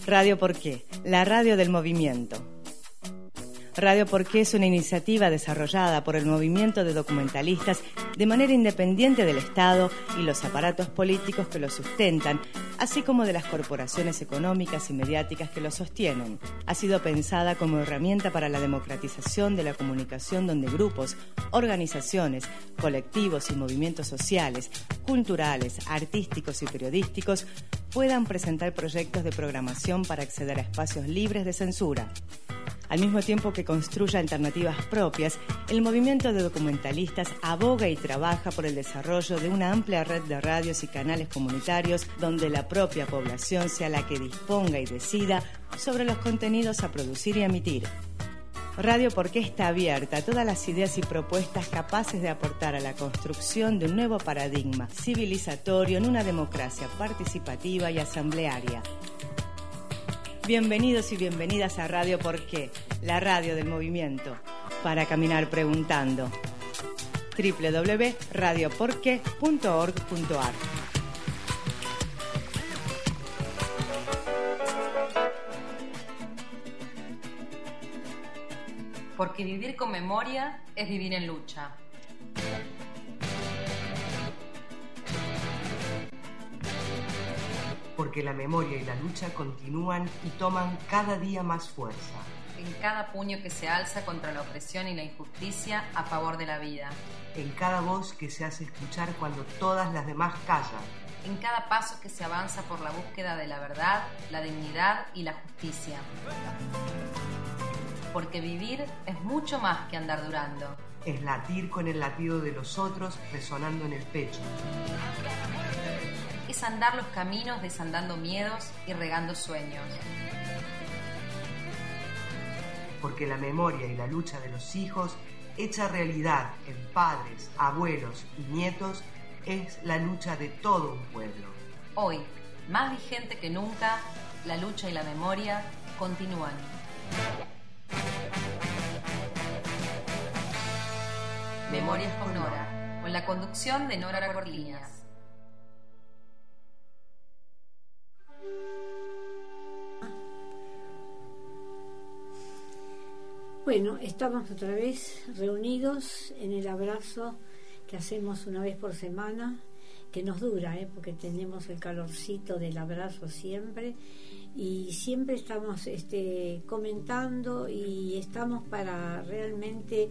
Radio ¿Por qué? La radio del movimiento. Radio ¿Por qué? Es una iniciativa desarrollada por el movimiento de documentalistas de manera independiente del Estado y los aparatos políticos que lo sustentan, así como de las corporaciones económicas y mediáticas que lo sostienen. Ha sido pensada como herramienta para la democratización de la comunicación donde grupos, organizaciones, colectivos y movimientos sociales, culturales, artísticos y periodísticos puedan presentar proyectos de programación para acceder a espacios libres de censura. Al mismo tiempo que construye alternativas propias, el movimiento de documentalistas aboga y trabaja por el desarrollo de una amplia red de radios y canales comunitarios donde la propia población sea la que disponga y decida sobre los contenidos a producir y a emitir. Radio ¿Por qué? Está abierta a todas las ideas y propuestas capaces de aportar a la construcción de un nuevo paradigma civilizatorio en una democracia participativa y asamblearia. Bienvenidos y bienvenidas a Radio ¿Por qué? La radio del movimiento. Para caminar preguntando. www.radioporque.org.ar. Porque vivir con memoria es vivir en lucha. Porque la memoria y la lucha continúan y toman cada día más fuerza. En cada puño que se alza contra la opresión y la injusticia a favor de la vida. En cada voz que se hace escuchar cuando todas las demás callan. En cada paso que se avanza por la búsqueda de la verdad, la dignidad y la justicia. Porque vivir es mucho más que andar durando. Es latir con el latido de los otros resonando en el pecho. Es andar los caminos desandando miedos y regando sueños. Porque la memoria y la lucha de los hijos, hecha realidad en padres, abuelos y nietos, es la lucha de todo un pueblo. Hoy, más vigente que nunca, la lucha y la memoria continúan. Memorias con Nora, con la conducción de Nora Corliñas. Bueno, estamos otra vez reunidos en el abrazo que hacemos una vez por semana, que nos dura, porque tenemos el calorcito del abrazo siempre, y siempre estamos comentando y estamos para realmente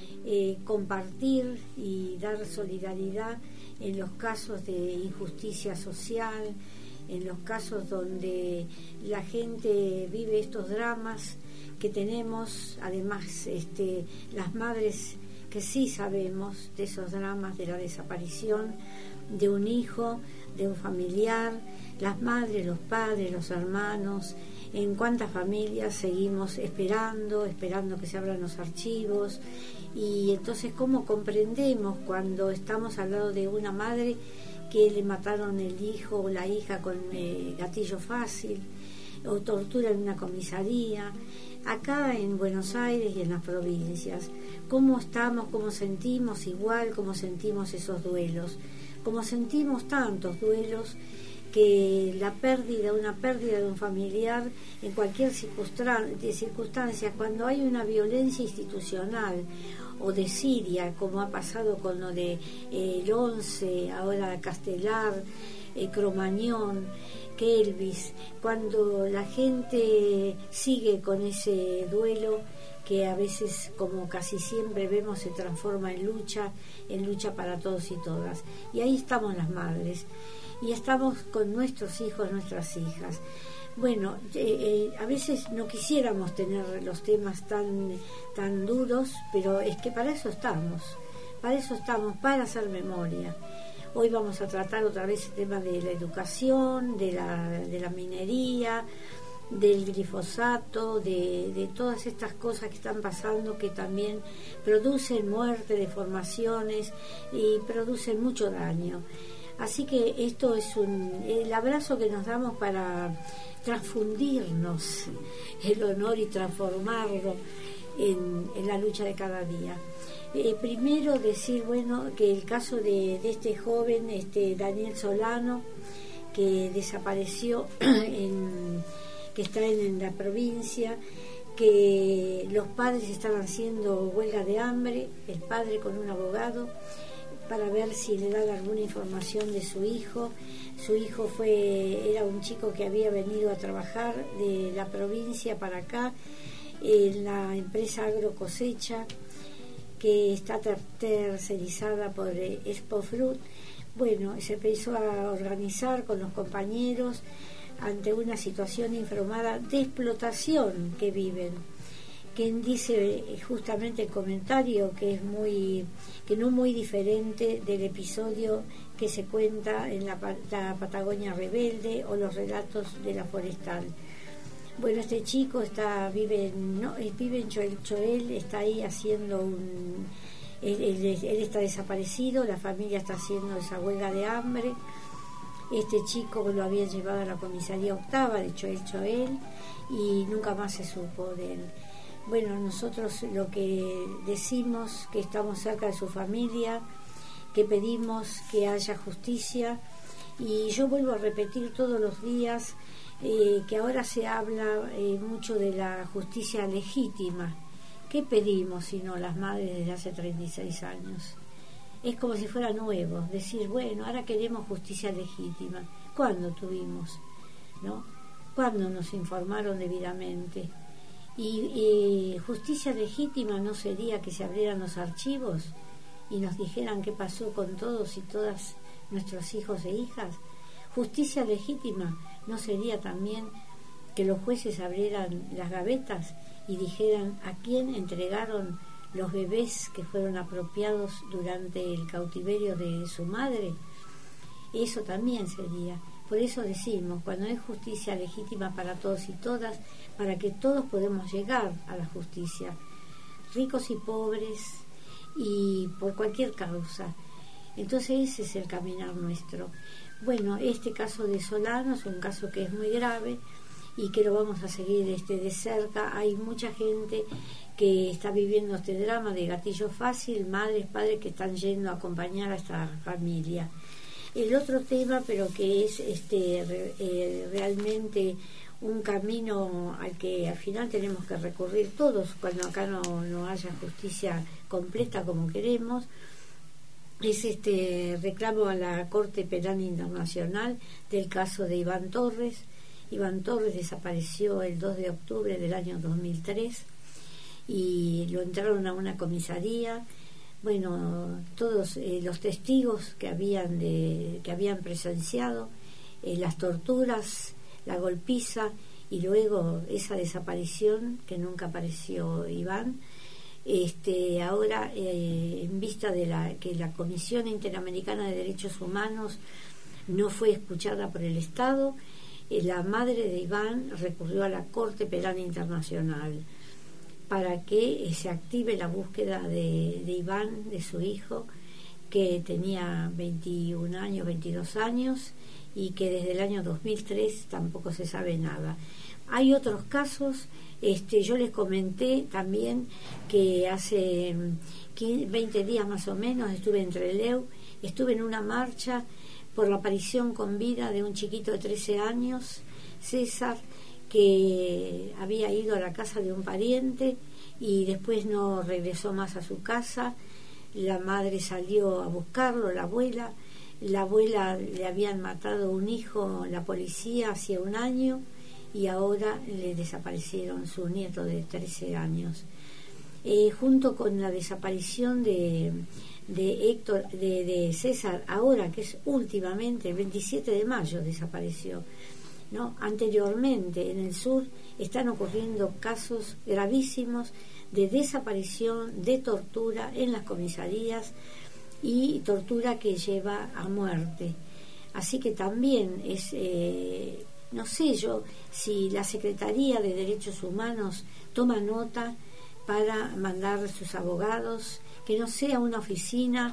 compartir y dar solidaridad en los casos de injusticia social, en los casos donde la gente vive estos dramas que tenemos, además las madres que sí sabemos de esos dramas de la desaparición de un hijo, de un familiar, las madres, los padres, los hermanos, en cuántas familias seguimos esperando que se abran los archivos, y entonces cómo comprendemos cuando estamos al lado de una madre que le mataron el hijo o la hija con gatillo fácil, o tortura en una comisaría, acá en Buenos Aires y en las provincias. ¿Cómo estamos, cómo sentimos igual, cómo sentimos esos duelos? Cómo sentimos tantos duelos que una pérdida de un familiar en cualquier circunstancia, cuando hay una violencia institucional o desidia, como ha pasado con lo de el 11, ahora Castelar, Cromañón, Kelvis, cuando la gente sigue con ese duelo que a veces, como casi siempre vemos, se transforma en lucha para todos y todas. Y ahí estamos las madres, y estamos con nuestros hijos, nuestras hijas. Bueno, a veces no quisiéramos tener los temas tan duros, pero es que para eso estamos, para hacer memoria. Hoy vamos a tratar otra vez el tema de la educación, de la minería, del glifosato, de todas estas cosas que están pasando, que también producen muerte, deformaciones y producen mucho daño. Así que esto es el abrazo que nos damos para transfundirnos el honor y transformarlo en la lucha de cada día. Primero decir, que el caso de este joven, Daniel Solano, que desapareció que está en la provincia, que los padres están haciendo huelga de hambre, el padre con un abogado, para ver si le dan alguna información de su hijo. Su hijo era un chico que había venido a trabajar de la provincia para acá, en la empresa Agrocosecha, que está tercerizada por Expofruit. Bueno, se empezó a organizar con los compañeros ante una situación informada de explotación que viven. Quien dice justamente el comentario que no muy diferente del episodio que se cuenta en la Patagonia Rebelde o los relatos de la Forestal. Bueno, este chico vive en Choel, está ahí haciendo él está desaparecido, la familia está haciendo esa huelga de hambre. Este chico lo habían llevado a la comisaría octava de Choel y nunca más se supo de él. Bueno, nosotros lo que decimos, que estamos cerca de su familia, que pedimos que haya justicia, y yo vuelvo a repetir todos los días que ahora se habla mucho de la justicia legítima. ¿Qué pedimos sino las madres desde hace 36 años? Es como si fuera nuevo, decir, bueno, ahora queremos justicia legítima. ¿Cuándo tuvimos? ¿No? ¿Cuándo nos informaron debidamente? Y justicia legítima no sería que se abrieran los archivos y nos dijeran qué pasó con todos y todas nuestros hijos e hijas. Justicia legítima no sería también que los jueces abrieran las gavetas y dijeran a quién entregaron los bebés que fueron apropiados durante el cautiverio de su madre. Eso también sería. Por eso decimos, cuando es justicia legítima para todos y todas, para que todos podamos llegar a la justicia, ricos y pobres, y por cualquier causa. Entonces ese es el caminar nuestro. Bueno, este caso de Solano es un caso que es muy grave y que lo vamos a seguir de cerca. Hay mucha gente que está viviendo este drama de gatillo fácil, madres, padres que están yendo a acompañar a esta familia. El otro tema, pero que es realmente un camino al que al final tenemos que recurrir todos cuando acá no haya justicia completa como queremos, es reclamo a la Corte Penal Internacional del caso de Iván Torres. Iván Torres desapareció el 2 de octubre del año 2003 y lo entraron a una comisaría. Bueno, todos los testigos que habían presenciado las torturas, la golpiza y luego esa desaparición que nunca apareció Iván. Ahora, en vista de que la Comisión Interamericana de Derechos Humanos no fue escuchada por el Estado, la madre de Iván recurrió a la Corte Penal Internacional para que se active la búsqueda de Iván, de su hijo, que tenía 21 años, 22 años, y que desde el año 2003 tampoco se sabe nada. Hay otros casos, yo les comenté también que hace 20 días más o menos estuve en Trelew, estuve en una marcha por la aparición con vida de un chiquito de 13 años, César, que había ido a la casa de un pariente y después no regresó más a su casa. La madre salió a buscarlo, la abuela le habían matado un hijo, la policía, hacía un año, y ahora le desaparecieron su nieto de 13 años. Junto con la desaparición de Héctor, de César, ahora que es últimamente, el 27 de mayo desapareció, ¿no? Anteriormente en el sur están ocurriendo casos gravísimos de desaparición, de tortura en las comisarías y tortura que lleva a muerte. Así que también es, no sé yo si la Secretaría de Derechos Humanos toma nota para mandar sus abogados, que no sea una oficina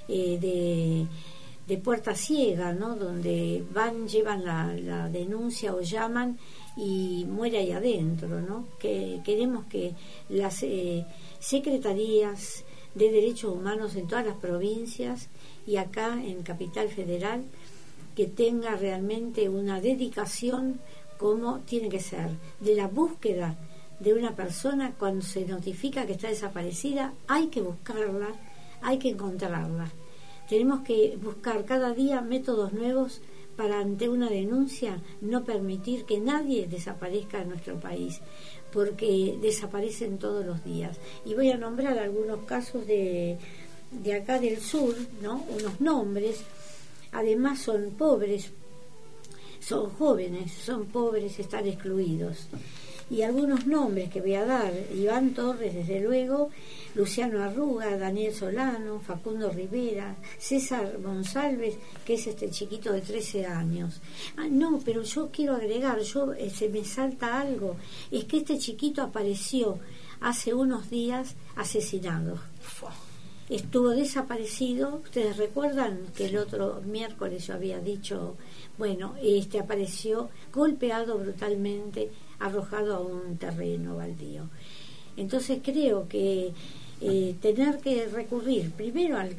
de puerta ciega, ¿no? Donde llevan la denuncia o llaman y muere ahí adentro, ¿no? Que queremos que las secretarías de derechos humanos en todas las provincias y acá en Capital Federal, que tenga realmente una dedicación como tiene que ser, de la búsqueda de una persona. Cuando se notifica que está desaparecida, hay que buscarla, hay que encontrarla. Tenemos que buscar cada día métodos nuevos para, ante una denuncia, no permitir que nadie desaparezca en nuestro país, porque desaparecen todos los días. Y voy a nombrar algunos casos de acá del sur, ¿no? Unos nombres. Además son pobres, son jóvenes, son pobres, están excluidos. Y algunos nombres que voy a dar: Iván Torres, desde luego, Luciano Arruga, Daniel Solano, Facundo Rivera, César Monsalves, que es este chiquito de 13 años. No, pero yo quiero agregar, se me salta algo, es que este chiquito apareció hace unos días asesinado. Estuvo desaparecido. Ustedes recuerdan que el otro miércoles yo había dicho, bueno, apareció golpeado brutalmente, arrojado a un terreno baldío. Entonces creo que tener que recurrir primero al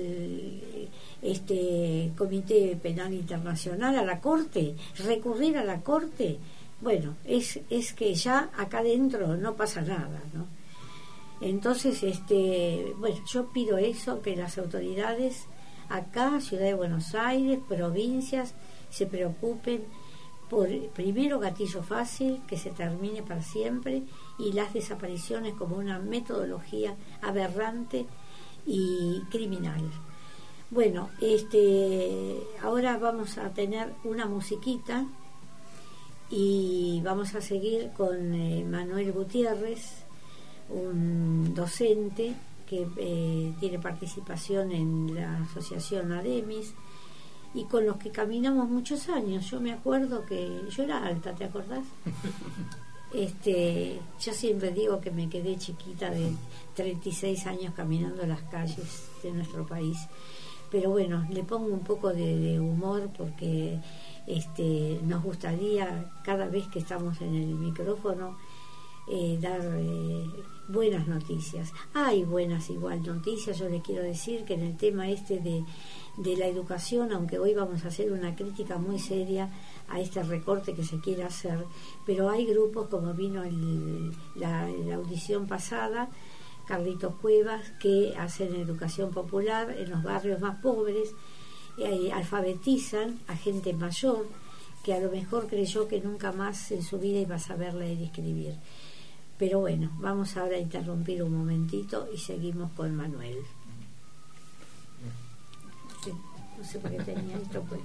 Comité Penal Internacional, a la Corte, recurrir a la Corte, bueno, es que ya acá dentro no pasa nada, ¿no? Entonces, bueno, yo pido eso, que las autoridades acá, Ciudad de Buenos Aires, provincias, se preocupen por, primero, gatillo fácil, que se termine para siempre, y las desapariciones como una metodología aberrante y criminal. Bueno, ahora vamos a tener una musiquita y vamos a seguir con Manuel Gutiérrez, un docente que tiene participación en la asociación ADEMIS y con los que caminamos muchos años. Yo me acuerdo que yo era alta, ¿te acordás? Yo siempre digo que me quedé chiquita de 36 años caminando las calles de nuestro país, pero bueno, le pongo un poco de humor porque nos gustaría, cada vez que estamos en el micrófono, dar buenas noticias. Hay buenas igual noticias. Yo les quiero decir que en el tema de la educación, aunque hoy vamos a hacer una crítica muy seria a este recorte que se quiere hacer, pero hay grupos, como vino la audición pasada, Carlitos Cuevas, que hacen educación popular en los barrios más pobres, alfabetizan a gente mayor que a lo mejor creyó que nunca más en su vida iba a saber leer y escribir. Pero bueno, vamos ahora a interrumpir un momentito y seguimos con Manuel. Sí, no sé por qué tenía esto, pues.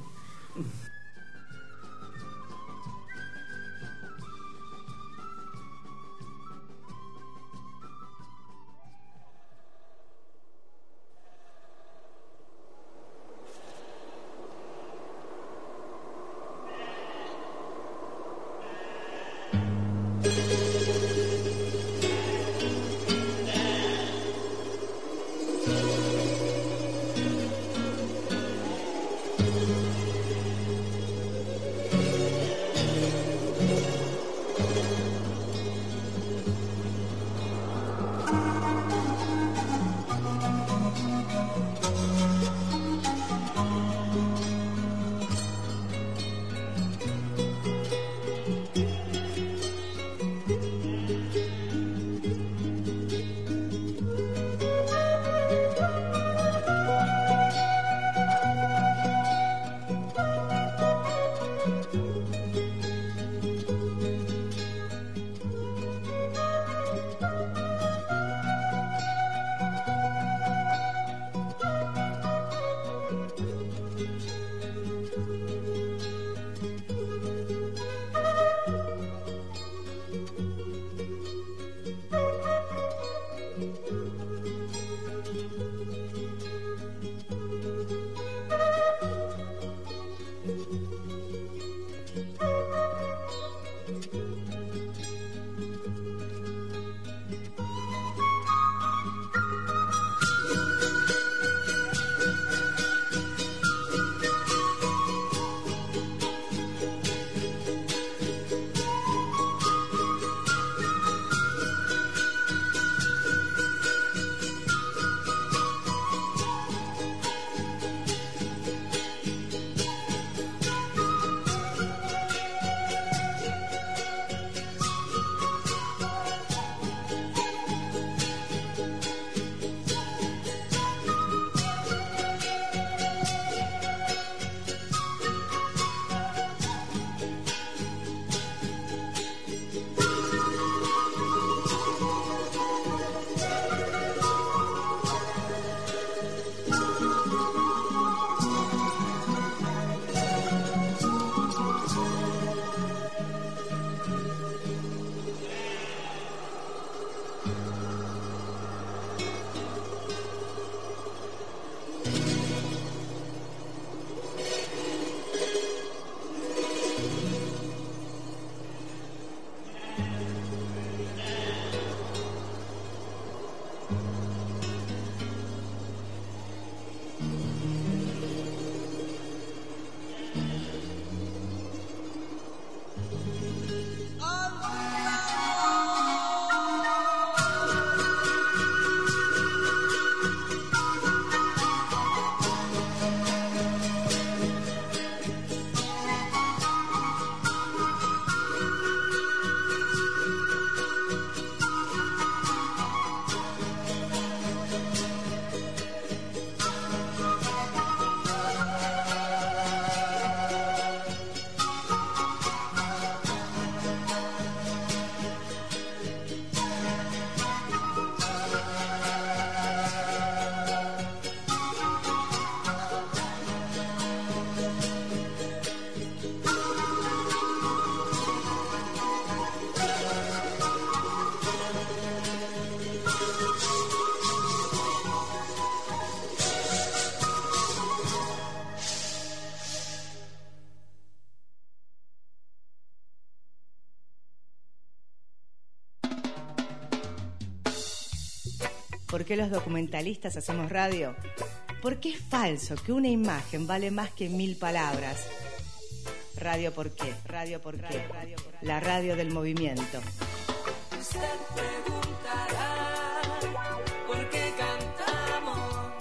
¿Por qué los documentalistas hacemos radio? Porque es falso que una imagen vale más que 1000 palabras. Radio ¿por qué? Radio ¿por qué? La radio del movimiento. Usted preguntará por qué cantamos.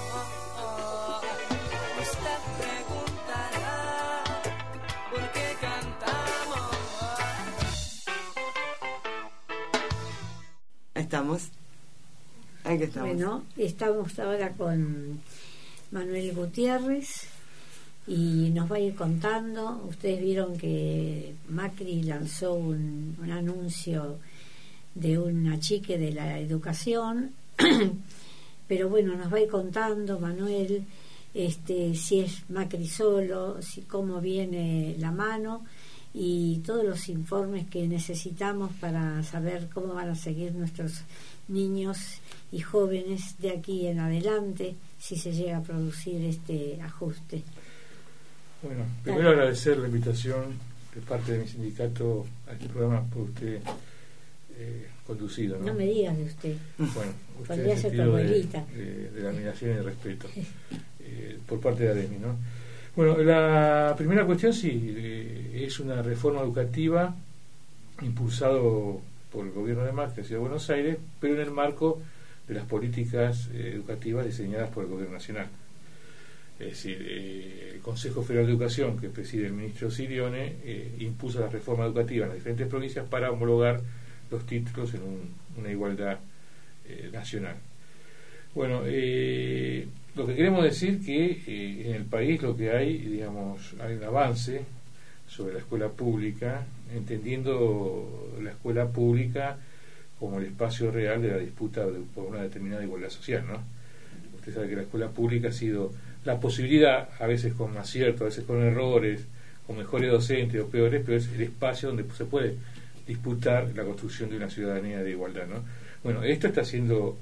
Usted preguntará por qué cantamos. ¿Estamos? Aquí estamos. Bueno, estamos ahora con Manuel Gutiérrez y nos va a ir contando. Ustedes vieron que Macri lanzó un anuncio de una chique de la educación, pero bueno, nos va a ir contando Manuel si es Macri solo, cómo viene la mano y todos los informes que necesitamos para saber cómo van a seguir nuestros niños y jóvenes de aquí en adelante si se llega a producir este ajuste. Bueno, primero agradecer la invitación de parte de mi sindicato a este programa por usted conducido, ¿no? No me digas de usted. Bueno, usted Podría en ser tu sentido abuelita. de la admiración y el respeto por parte de ADEMI, ¿no? Bueno, la primera cuestión sí, es una reforma educativa impulsado por el gobierno de Macri, Ciudad de Buenos Aires, pero en el marco de las políticas educativas diseñadas por el gobierno nacional. Es decir, el Consejo Federal de Educación, que preside el ministro Sirione, impulsa la reforma educativa en las diferentes provincias para homologar los títulos en una igualdad nacional. Bueno, lo que queremos decir que en el país lo que hay, digamos, hay un avance sobre la escuela pública, entendiendo la escuela pública como el espacio real de la disputa por una determinada igualdad social, ¿no? Usted sabe que la escuela pública ha sido la posibilidad, a veces con acierto, a veces con errores, con mejores docentes o peores, pero es el espacio donde se puede disputar la construcción de una ciudadanía de igualdad, ¿no? Bueno, esto está siendo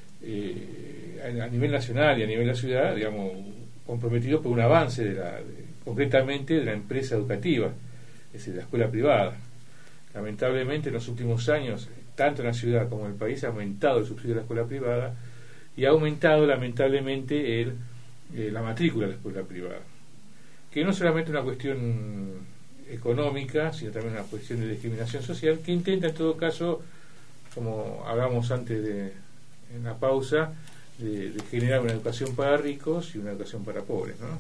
a nivel nacional y a nivel de la ciudad, digamos, comprometido por un avance concretamente de la empresa educativa, es decir, la escuela privada. Lamentablemente en los últimos años, tanto en la ciudad como en el país, ha aumentado el subsidio de la escuela privada y ha aumentado lamentablemente la matrícula de la escuela privada, que no es solamente una cuestión económica, sino también una cuestión de discriminación social, que intenta en todo caso, como hablamos antes en la pausa, de generar una educación para ricos y una educación para pobres, ¿no?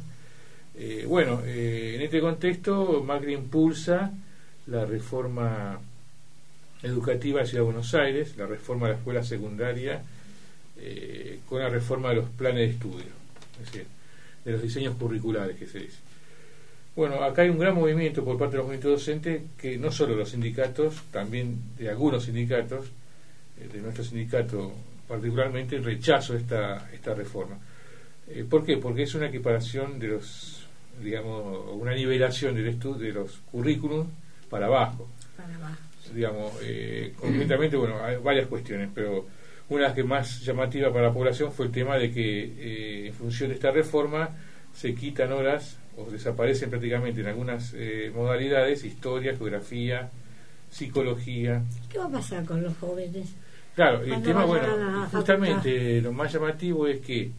En este contexto Macri impulsa la reforma educativa de la Ciudad de Buenos Aires, la reforma de la escuela secundaria, con la reforma de los planes de estudio, es decir, de los diseños curriculares que se dice. Bueno, acá hay un gran movimiento por parte de los movimientos docentes, que no solo los sindicatos, también de algunos sindicatos, de nuestro sindicato particularmente, rechazo esta reforma. ¿Por qué? Porque es una equiparación de los, digamos, una nivelación de los currículums para abajo. Digamos, concretamente, bueno, hay varias cuestiones, pero una de las que más llamativa para la población fue el tema de que en función de esta reforma se quitan horas o desaparecen prácticamente en algunas modalidades, historia, geografía, psicología. ¿Qué va a pasar con los jóvenes? Claro, el cuando tema, vayan bueno, a la justamente lo más llamativo es que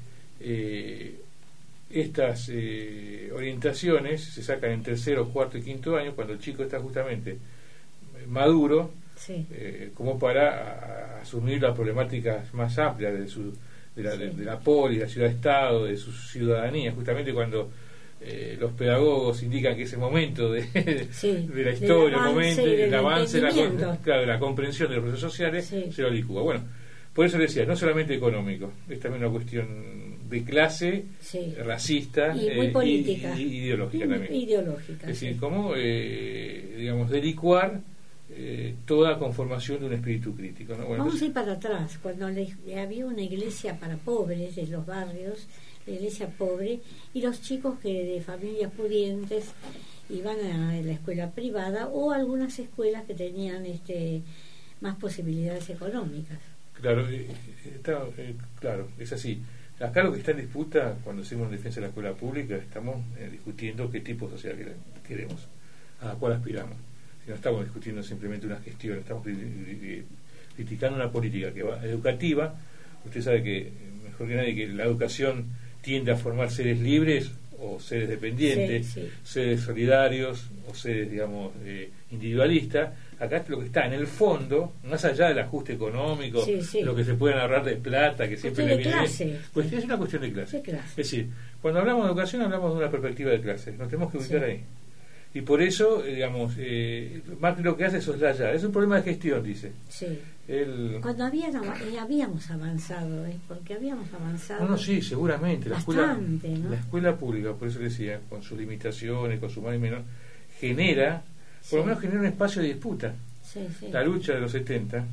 estas orientaciones se sacan en tercero, cuarto y quinto año, cuando el chico está justamente maduro, Sí. como para asumir las problemáticas más amplias de la polis, de la ciudad-estado, de su ciudadanía, justamente cuando los pedagogos indican que ese momento de la historia, el momento, el avance, de la comprensión de los procesos sociales, se lo licúa. Bueno, por eso decía, no solamente económico, es también una cuestión de clase, racista y muy política, y ideológica también. Ideológica, es decir, cómo, digamos, de licuar toda conformación de un espíritu crítico, ¿no? Bueno, vamos a ir para atrás, cuando había una iglesia para pobres en los barrios, la iglesia pobre, y los chicos que de familias pudientes iban a la escuela privada o algunas escuelas que tenían más posibilidades económicas. Claro, claro, es así. Acá lo que está en disputa, cuando hacemos defensa de la escuela pública, estamos discutiendo qué tipo de sociedad queremos, a cuál aspiramos. Si no estamos discutiendo simplemente una gestión, estamos criticando una política educativa. Usted sabe que, mejor que nadie, que la educación tiende a formar seres libres o seres dependientes, seres solidarios o seres, digamos, individualistas. Acá lo que está en el fondo, más allá del ajuste económico, lo que se pueden ahorrar de plata, que siempre le viene, pues es una cuestión de clase. Es decir, cuando hablamos de educación hablamos de una perspectiva de clase, nos tenemos que ubicar ahí. Y por eso, digamos, Macri lo que hace es soslayar. Es un problema de gestión, dice. Cuando habíamos avanzado, porque habíamos avanzado. No, sí, seguramente. Bastante, la escuela pública, por eso decía, con sus limitaciones, con su más y menos, genera, por lo menos genera un espacio de disputa. La lucha de los 70,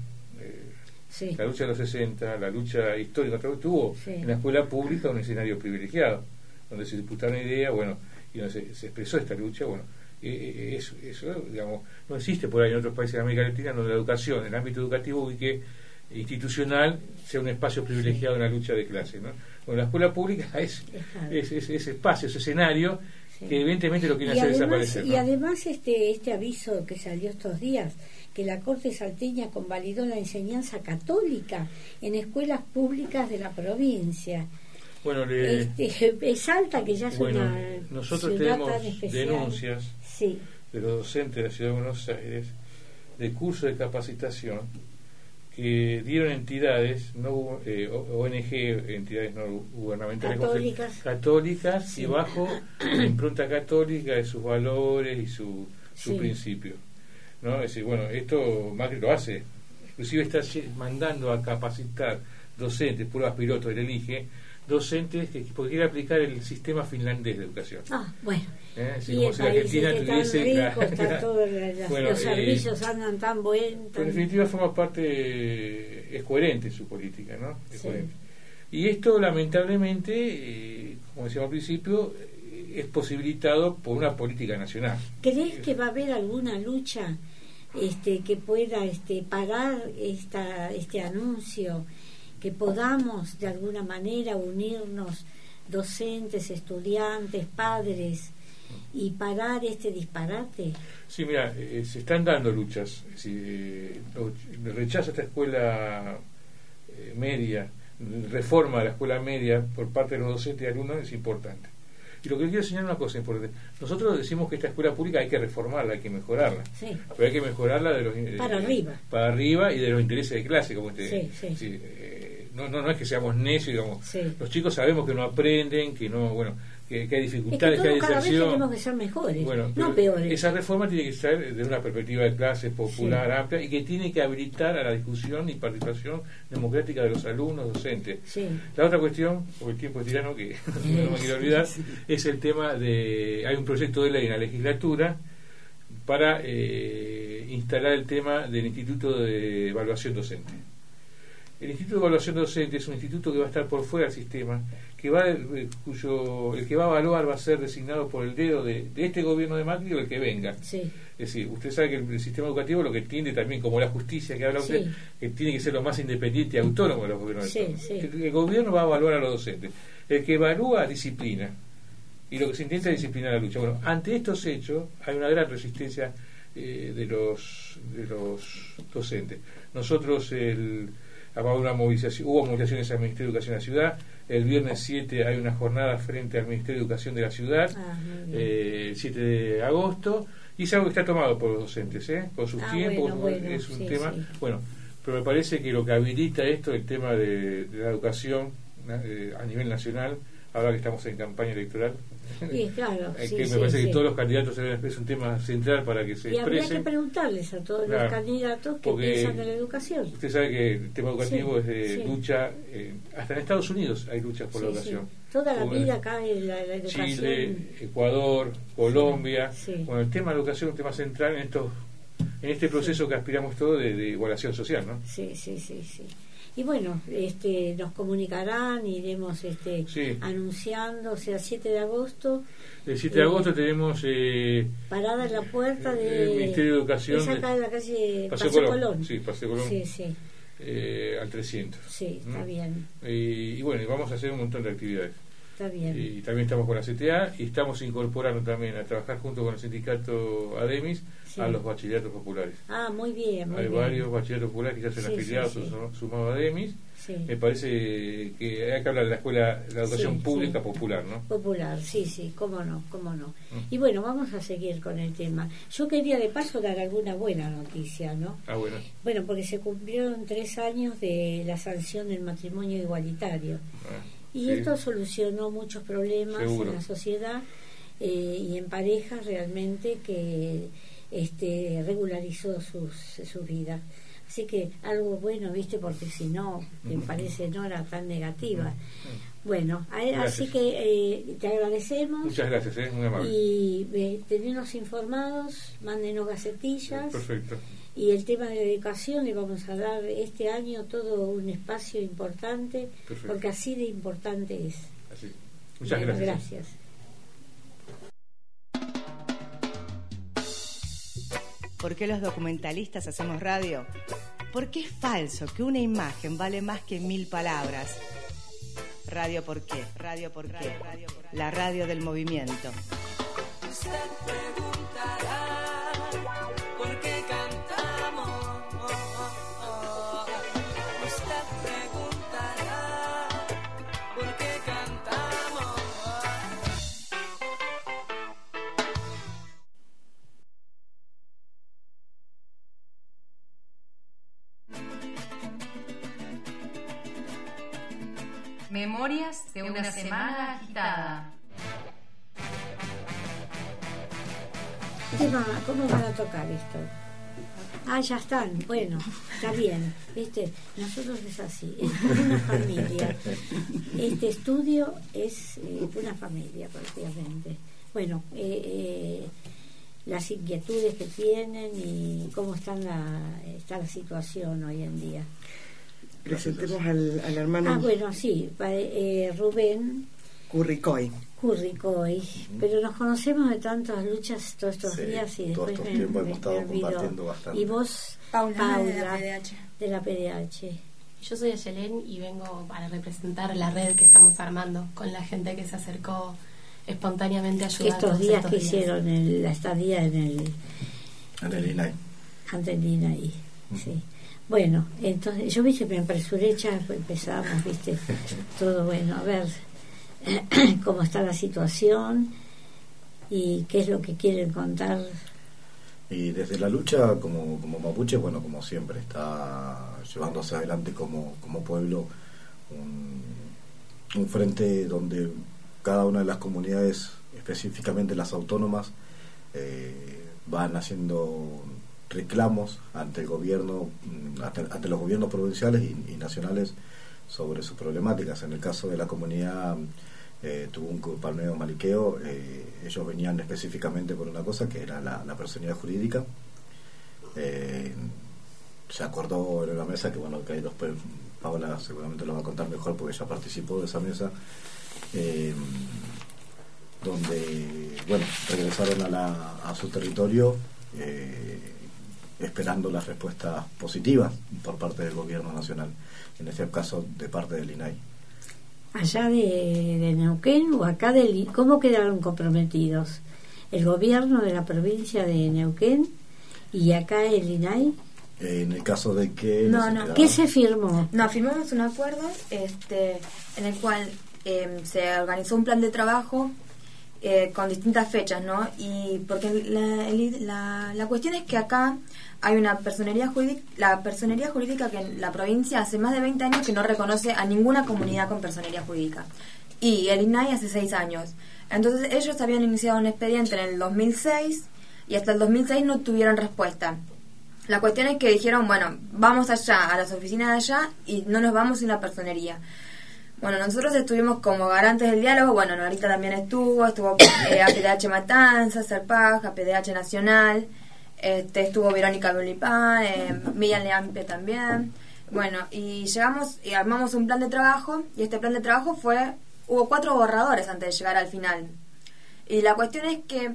la lucha de los 60, la lucha histórica, tuvo en la escuela pública un escenario privilegiado, donde se disputaron ideas, bueno, y donde se expresó esta lucha, bueno. Eso, digamos, no existe por ahí en otros países de América Latina donde la educación, el ámbito educativo y que institucional sea un espacio privilegiado en la lucha de clase, ¿no? Bueno, la escuela pública es ese espacio, ese escenario que evidentemente lo quieren hacer desaparecer, ¿no? Y además este aviso que salió estos días, que la Corte Salteña convalidó la enseñanza católica en escuelas públicas de la provincia. Bueno, es Salta, que ya es una nosotros ciudad tenemos tan especial. denuncias de los docentes de la Ciudad de Buenos Aires de cursos de capacitación que dieron entidades, ONG, entidades no gubernamentales católicas y bajo la impronta católica de sus valores y su principio, ¿no? Es decir, bueno, esto Macri lo hace, inclusive está mandando a capacitar docentes, pruebas pilotos, él elige docentes que quiere aplicar el sistema finlandés de educación. Bueno. Sí, como si la Argentina tuviese los servicios andan tan buenos. En definitiva forma parte, es coherente su política, ¿no? Es coherente. Y esto lamentablemente, como decíamos al principio, es posibilitado por una política nacional. ¿Crees que va a haber alguna lucha que pueda parar este anuncio? Que podamos de alguna manera unirnos docentes, estudiantes, padres y parar este disparate. Sí, mira, se están dando luchas. El rechazo a esta escuela media, reforma de la escuela media por parte de los docentes y alumnos es importante. Y lo que quiero señalar una cosa importante. Nosotros decimos que esta escuela pública hay que reformarla, hay que mejorarla. Pero hay que mejorarla para arriba y de los intereses de clase, como usted no es que seamos necios, digamos. Los chicos sabemos que no aprenden, que no, que hay dificultades, que hay cada deserción. vez tenemos que ser mejores, no peores. Esa reforma tiene que ser desde una perspectiva de clase popular, amplia, y que tiene que habilitar a la discusión y participación democrática de los alumnos, docentes. La otra cuestión, porque el tiempo es tirano, que no me quiero olvidar, es el tema hay un proyecto de ley en la legislatura para instalar el tema del Instituto de Evaluación Docente. El Instituto de Evaluación Docente es un instituto que va a estar por fuera del sistema, el que va a evaluar va a ser designado por el dedo de este gobierno de Macri o el que venga. Es decir, usted sabe que el sistema educativo lo que tiende también, como la justicia que habla usted, que tiene que ser lo más independiente y autónomo de los gobiernos. El gobierno va a evaluar a los docentes. El que evalúa disciplina, y lo que se intenta es disciplinar la lucha. Bueno, ante estos hechos hay una gran resistencia de los docentes. Nosotros hubo movilizaciones al Ministerio de Educación de la ciudad. El viernes 7 hay una jornada frente al Ministerio de Educación de la ciudad, el 7 de agosto, y es algo que está tomado por los docentes, con sus tiempos, es un tema. Sí. Bueno, pero me parece que lo que habilita esto, el tema de la educación a nivel nacional, ahora que estamos en campaña electoral, sí, claro, que me parece que todos los candidatos es un tema central para que se expresen. Y habría que preguntarles a todos los candidatos qué piensan de la educación. Usted sabe que el tema educativo es de lucha, hasta en Estados Unidos hay luchas por la educación. Toda la vida acá en la educación. Chile, Ecuador, Colombia. Bueno, el tema de la educación es un tema central en este proceso que aspiramos todos de igualación social, ¿no? Sí. Y bueno, nos comunicarán, iremos anunciando, o sea, 7 de agosto. El 7 de agosto tenemos... parada en la puerta del Ministerio de Educación. Es acá en la calle Paseo Colón. Sí, Paseo Colón. Sí. Al 300. Sí, está bien. Y bueno, vamos a hacer un montón de actividades. Está bien. Y también estamos con la CTA y estamos incorporando también a trabajar junto con el sindicato ADEMIS a los bachilleratos populares. Muy bien. Hay varios bachilleratos populares que ya se han afiliado, sumado a ADEMIS. Me parece que hay que hablar de la escuela, la educación pública popular, ¿no? Popular, sí, cómo no. Y bueno, vamos a seguir con el tema. Yo quería de paso dar alguna buena noticia, ¿no? Bueno. Bueno, porque se cumplieron 3 años de la sanción del matrimonio igualitario. Y esto solucionó muchos problemas en la sociedad y en parejas realmente que regularizó su vida. Así que algo bueno, ¿viste? Porque si no, me parece no era tan negativa. Bueno, así que te agradecemos. Muchas gracias, muy amable. Y tenernos informados, mándenos gacetillas. Perfecto. Y el tema de la educación le vamos a dar este año todo un espacio importante, porque así de importante es. Así. Muchas gracias. ¿Por qué los documentalistas hacemos radio? Porque es falso que una imagen vale más que 1000 palabras. Radio ¿por qué? La radio del movimiento. Usted preguntará por qué cantamos. Usted preguntará por qué cantamos. Memorias de una semana agitada. ¿Cómo van a tocar esto? Ya están, bueno, está bien, ¿viste? Nosotros es así, es una familia. Este estudio es una familia prácticamente. Bueno, las inquietudes que tienen y cómo está la situación hoy en día. Presentemos al hermano. Bueno, sí, Rubén Curricoy. Pero nos conocemos de tantas luchas todos estos días y después todo este tiempo hemos estado compartiendo bastante. Y vos, Paula de la PDH. Yo soy Ayelén y vengo para representar la red que estamos armando con la gente que se acercó espontáneamente a ayudarnos. Estos días que hicieron la estadía en el INAI. Ante el INAI, sí. Bueno, entonces yo me apresuré, ya empezamos, viste, todo bueno, a ver cómo está la situación y qué es lo que quieren contar. Y desde la lucha como mapuche, bueno, como siempre, está llevándose adelante como pueblo un frente donde cada una de las comunidades, específicamente las autónomas, van haciendo reclamos ante el gobierno, ante los gobiernos provinciales y nacionales sobre sus problemáticas. En el caso de la comunidad Tubunco, Palmeo, Maliqueo, ellos venían específicamente por una cosa que era la personalidad jurídica. Se acordó en una mesa que bueno, que ahí después Paola seguramente lo va a contar mejor porque ella participó de esa mesa, donde bueno, regresaron a su territorio esperando las respuestas positivas por parte del gobierno nacional, en este caso de parte del INAI. ¿Allá de Neuquén o acá cómo quedaron comprometidos? ¿El gobierno de la provincia de Neuquén y acá el INAI? En el caso de que... No. ¿Qué se firmó? No, firmamos un acuerdo en el cual se organizó un plan de trabajo con distintas fechas, ¿no? Y porque la cuestión es que acá hay una personería jurídica, la personería jurídica que en la provincia hace más de 20 años que no reconoce a ninguna comunidad con personería jurídica. Y el INAI hace 6 años. Entonces ellos habían iniciado un expediente en el 2006 y hasta el 2006 no tuvieron respuesta. La cuestión es que dijeron, bueno, vamos allá, a las oficinas de allá y no nos vamos sin la personería. Bueno, nosotros estuvimos como garantes del diálogo. Bueno, Norita también estuvo APDH Matanzas, Serpaj, APDH Nacional, estuvo Verónica Bulipán, Miriam Leampe también. Bueno, y llegamos y armamos un plan de trabajo, y este plan de trabajo hubo 4 borradores antes de llegar al final. Y la cuestión es que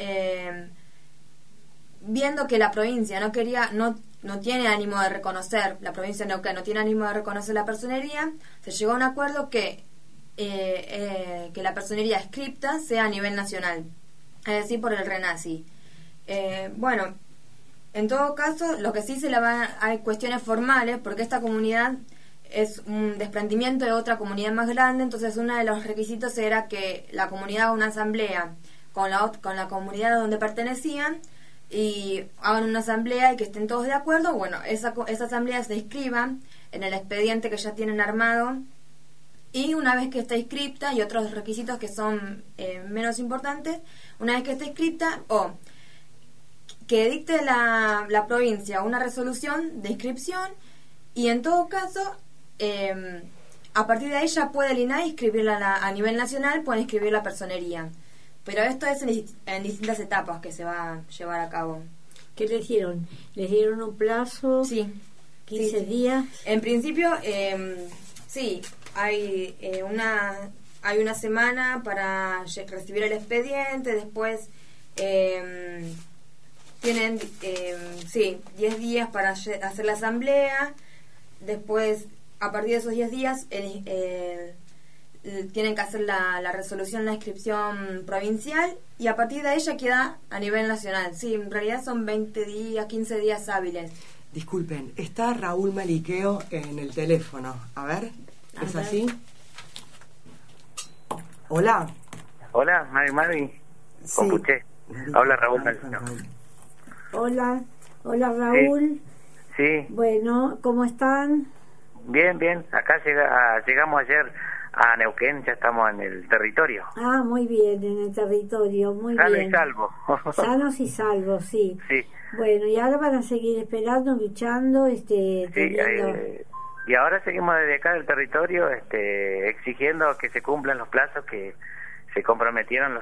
viendo que la provincia no tiene ánimo de reconocer, la provincia de Neuquén no tiene ánimo de reconocer la personería, se llegó a un acuerdo que la personería escripta sea a nivel nacional, es decir, por el RENACI. Bueno, en todo caso, lo que sí hay cuestiones formales, porque esta comunidad es un desprendimiento de otra comunidad más grande, entonces uno de los requisitos era que la comunidad haga una asamblea con la comunidad donde pertenecían, y hagan una asamblea y que estén todos de acuerdo. Bueno, esa asamblea se inscriba en el expediente que ya tienen armado, y una vez que está inscripta, y otros requisitos que son menos importantes, una vez que está inscripta, que dicte la provincia una resolución de inscripción, y en todo caso a partir de ahí ya puede el INAI inscribirla a nivel nacional, puede inscribir la personería. Pero esto es en distintas etapas que se va a llevar a cabo. ¿Qué les dieron? ¿Les dieron un plazo? Sí. 15 días. En principio, sí, hay una semana para recibir el expediente, después tienen 10 días para hacer la asamblea, después a partir de esos 10 días tienen que hacer la resolución, la inscripción provincial, y a partir de ahí ya queda a nivel nacional. Sí, en realidad son 20 días, 15 días hábiles. Disculpen, está Raúl Maliqueo en el teléfono. A ver, ¿es así? Hola. Hola, Mari. Sí. Compuché. Habla Raúl Maliqueo. Hola Raúl. Sí. Bueno, ¿cómo están? Bien. Acá llegamos ayer a Neuquén, ya estamos en el territorio. Ah, muy bien, en el territorio, muy Sano bien. y salvo. Sanos y salvos, sí. Sí. Bueno, y ahora van a seguir esperando, luchando, teniendo... Y ahora seguimos desde acá del territorio, exigiendo que se cumplan los plazos que se comprometieron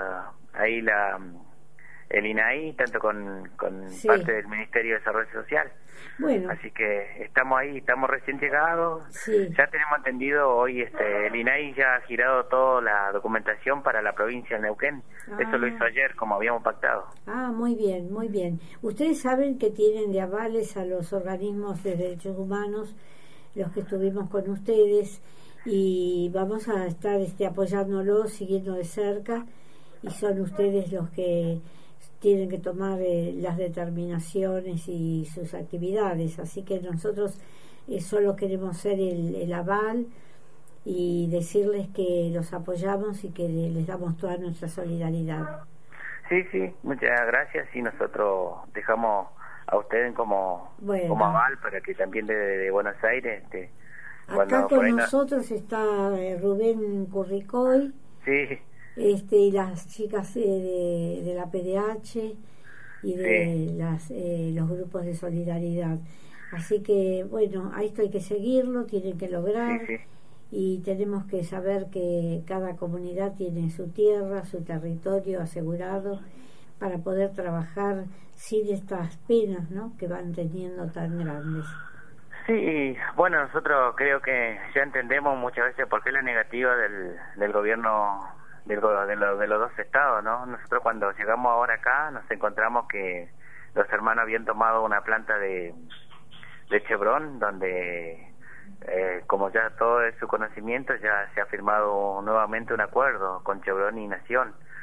el INAI, tanto con Sí. parte del Ministerio de Desarrollo Social. Bueno. Así que estamos ahí, estamos recién llegados. Sí. Ya tenemos entendido hoy, el INAI ya ha girado toda la documentación para la provincia de Neuquén. Eso lo hizo ayer, como habíamos pactado. Ah, muy bien, muy bien. Ustedes saben que tienen de avales a los organismos de derechos humanos, los que estuvimos con ustedes, y vamos a estar apoyándolos, siguiendo de cerca, y son ustedes los que tienen que tomar las determinaciones y sus actividades, así que nosotros solo queremos ser el aval y decirles que los apoyamos y que les damos toda nuestra solidaridad. Sí, muchas gracias, y nosotros dejamos a ustedes como aval para que también de Buenos Aires acá con nosotros está Rubén Curricoy. Sí. Y las chicas de la PDH y de los grupos de solidaridad. Así que, bueno, a esto hay que seguirlo, tienen que lograr, y tenemos que saber que cada comunidad tiene su tierra, su territorio asegurado para poder trabajar sin estas penas, ¿no?, que van teniendo tan grandes. Sí, bueno, nosotros creo que ya entendemos muchas veces por qué la negativa del gobierno de los dos estados, ¿no? Nosotros cuando llegamos ahora acá nos encontramos que los hermanos habían tomado una planta de Chevron, donde como ya todo es su conocimiento, ya se ha firmado nuevamente un acuerdo con Chevron y Nación.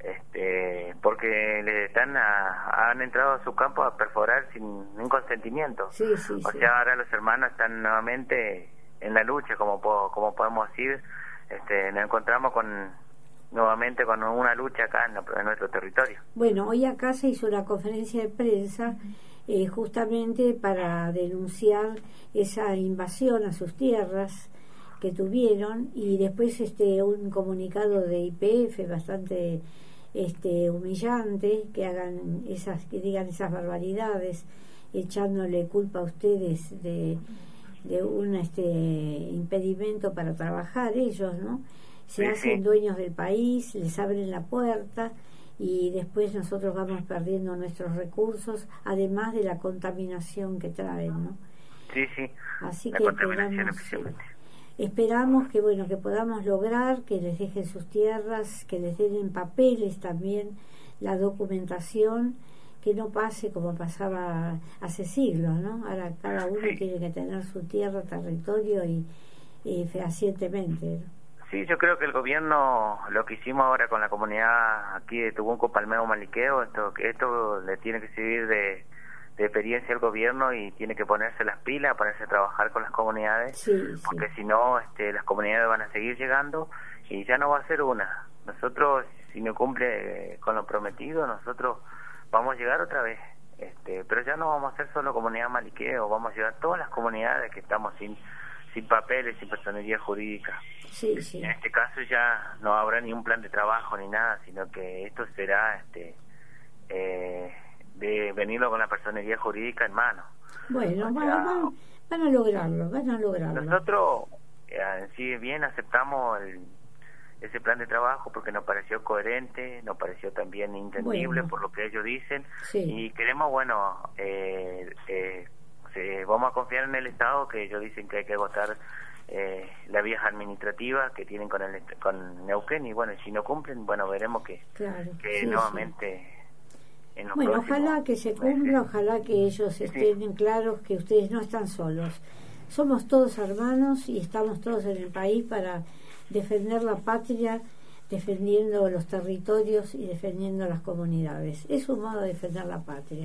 porque han entrado a su campo a perforar sin un consentimiento. Sí. Sea, ahora los hermanos están nuevamente en la lucha, como podemos decir. Nos encontramos nuevamente con una lucha acá en nuestro territorio. Bueno, hoy acá se hizo una conferencia de prensa justamente para denunciar esa invasión a sus tierras que tuvieron, y después un comunicado de YPF bastante humillante, que digan esas barbaridades, echándole culpa a ustedes de un impedimento para trabajar ellos, ¿no? Se hacen dueños del país, les abren la puerta, y después nosotros vamos perdiendo nuestros recursos, además de la contaminación que traen, ¿no? Sí. Así la que contaminación especialmente. Esperamos que que podamos lograr que les dejen sus tierras, que les den en papeles también la documentación, que no pase como pasaba hace siglos, ¿no? Ahora cada uno tiene que tener su tierra, territorio y fehacientemente, ¿no? Sí, yo creo que el gobierno, lo que hicimos ahora con la comunidad aquí de Tubunco, Palmeo, Maliqueo, esto le tiene que servir de experiencia al gobierno, y tiene que ponerse las pilas, ponerse a trabajar con las comunidades, porque si no, las comunidades van a seguir llegando y ya no va a ser una. Nosotros, si no cumple con lo prometido, nosotros vamos a llegar otra vez, pero ya no vamos a ser solo comunidad Maliqueo, vamos a llegar a todas las comunidades que estamos sin papeles, sin personería jurídica. Sí. En este caso ya no habrá ni un plan de trabajo ni nada, sino que esto será de venirlo con la personería jurídica en mano. Bueno, van a lograrlo. Nosotros sí bien aceptamos ese plan de trabajo porque nos pareció coherente, nos pareció también entendible por lo que ellos dicen, y queremos, vamos a confiar en el Estado, que ellos dicen que hay que agotar las vías administrativas que tienen con Neuquén, y si no cumplen, veremos que nuevamente en los próximos ojalá que se cumpla, ojalá que ellos estén claros que ustedes no están solos. Somos todos hermanos y estamos todos en el país para defender la patria, defendiendo los territorios y defendiendo las comunidades. Es un modo de defender la patria.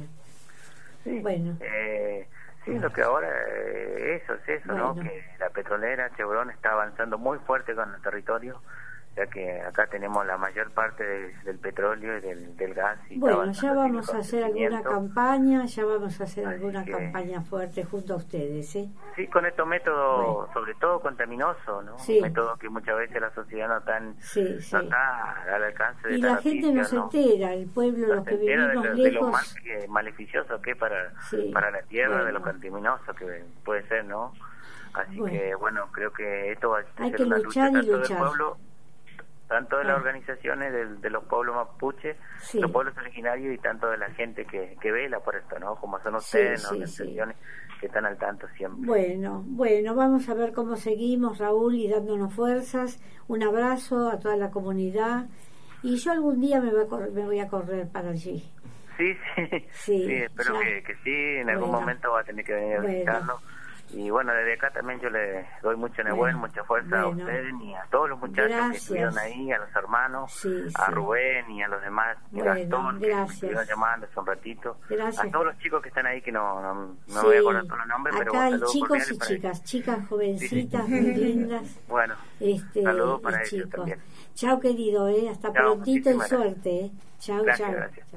Lo que ahora es eso, ¿no? Que la petrolera Chevron está avanzando muy fuerte con el territorio, ya que acá tenemos la mayor parte del petróleo y del gas. Y ya vamos a hacer alguna campaña, campaña fuerte junto a ustedes, ¿eh? Sí, con estos métodos, sobre todo contaginosos, ¿no? Métodos que muchas veces la sociedad no está al alcance de y la gente no se entera, el pueblo, los que vivimos lejos, de lo maleficioso que es para la tierra, de lo contaminoso que puede ser, ¿no? Así que creo que esto va a ser una lucha tanto del pueblo, tanto de las organizaciones de los pueblos mapuches, los pueblos originarios, y tanto de la gente que vela por esto, ¿no? Como son ustedes, las organizaciones que están al tanto siempre. Bueno, vamos a ver cómo seguimos, Raúl, y dándonos fuerzas. Un abrazo a toda la comunidad, y yo algún día me voy a correr para allí. Sí, espero que sí, en algún momento va a tener que venir a visitarnos. Y desde acá también yo le doy mucho mucha fuerza a ustedes y a todos los muchachos que estuvieron ahí, a los hermanos, a Rubén y a los demás, Gastón, que me estuvieron llamando hace un ratito, a todos los chicos que están ahí, que no me voy a acordar todos los nombres, acá pero hay chicos y chicas jovencitas, muy lindas. Saludos para ellos chicos también. Chao, querido, hasta prontito y suerte. Chao. Gracias.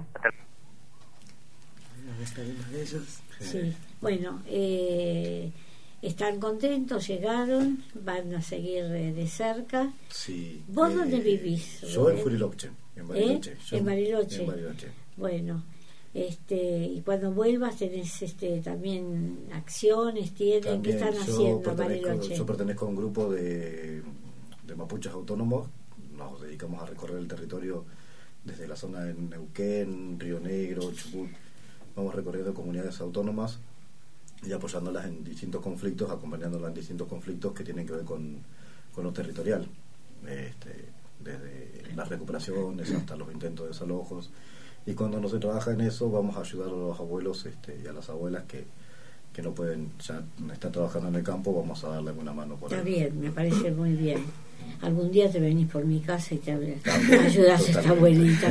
Nos despedimos de ellos. Están contentos, llegaron, van a seguir de cerca. Sí. ¿Vos dónde vivís? Yo en Furiloche, en Bariloche. En Bariloche. Bueno, y cuando vuelvas tenés también acciones, ¿qué están haciendo en Bariloche? Yo pertenezco a un grupo de mapuches autónomos. Nos dedicamos a recorrer el territorio desde la zona de Neuquén, Río Negro, Chubut. Vamos recorriendo comunidades autónomas y apoyándolas en distintos conflictos, acompañándolas en distintos conflictos que tienen que ver con lo territorial, desde las recuperaciones hasta los intentos de desalojos. Y cuando no se trabaja en eso, vamos a ayudar a los abuelos y a las abuelas que no pueden ya estar trabajando en el campo. Vamos a darle una mano por ahí. Está bien, me parece muy bien. Algún día te venís por mi casa y te ayudas a esta abuelita.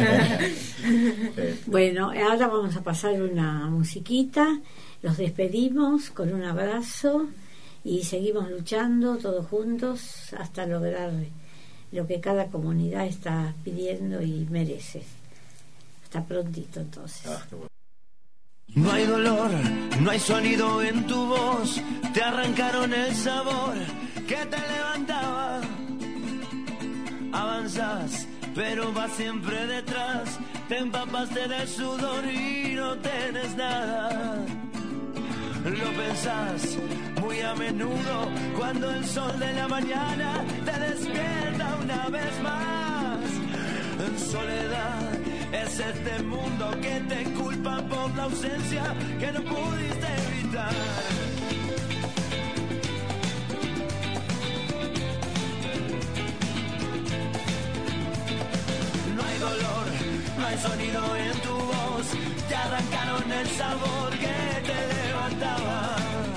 Bueno, ahora vamos a pasar una musiquita. Los despedimos con un abrazo y seguimos luchando todos juntos hasta lograr lo que cada comunidad está pidiendo y merece. Hasta prontito, entonces. No hay dolor, no hay sonido en tu voz, te arrancaron el sabor que te levantaba. Avanzas, pero vas siempre detrás, te empapaste de sudor y no tenés nada. Lo pensás muy a menudo cuando el sol de la mañana te despierta una vez más. En soledad es este mundo que te culpa por la ausencia que no pudiste evitar. No hay dolor, no hay sonido en tu voz, te arrancaron el sabor que te levantaba.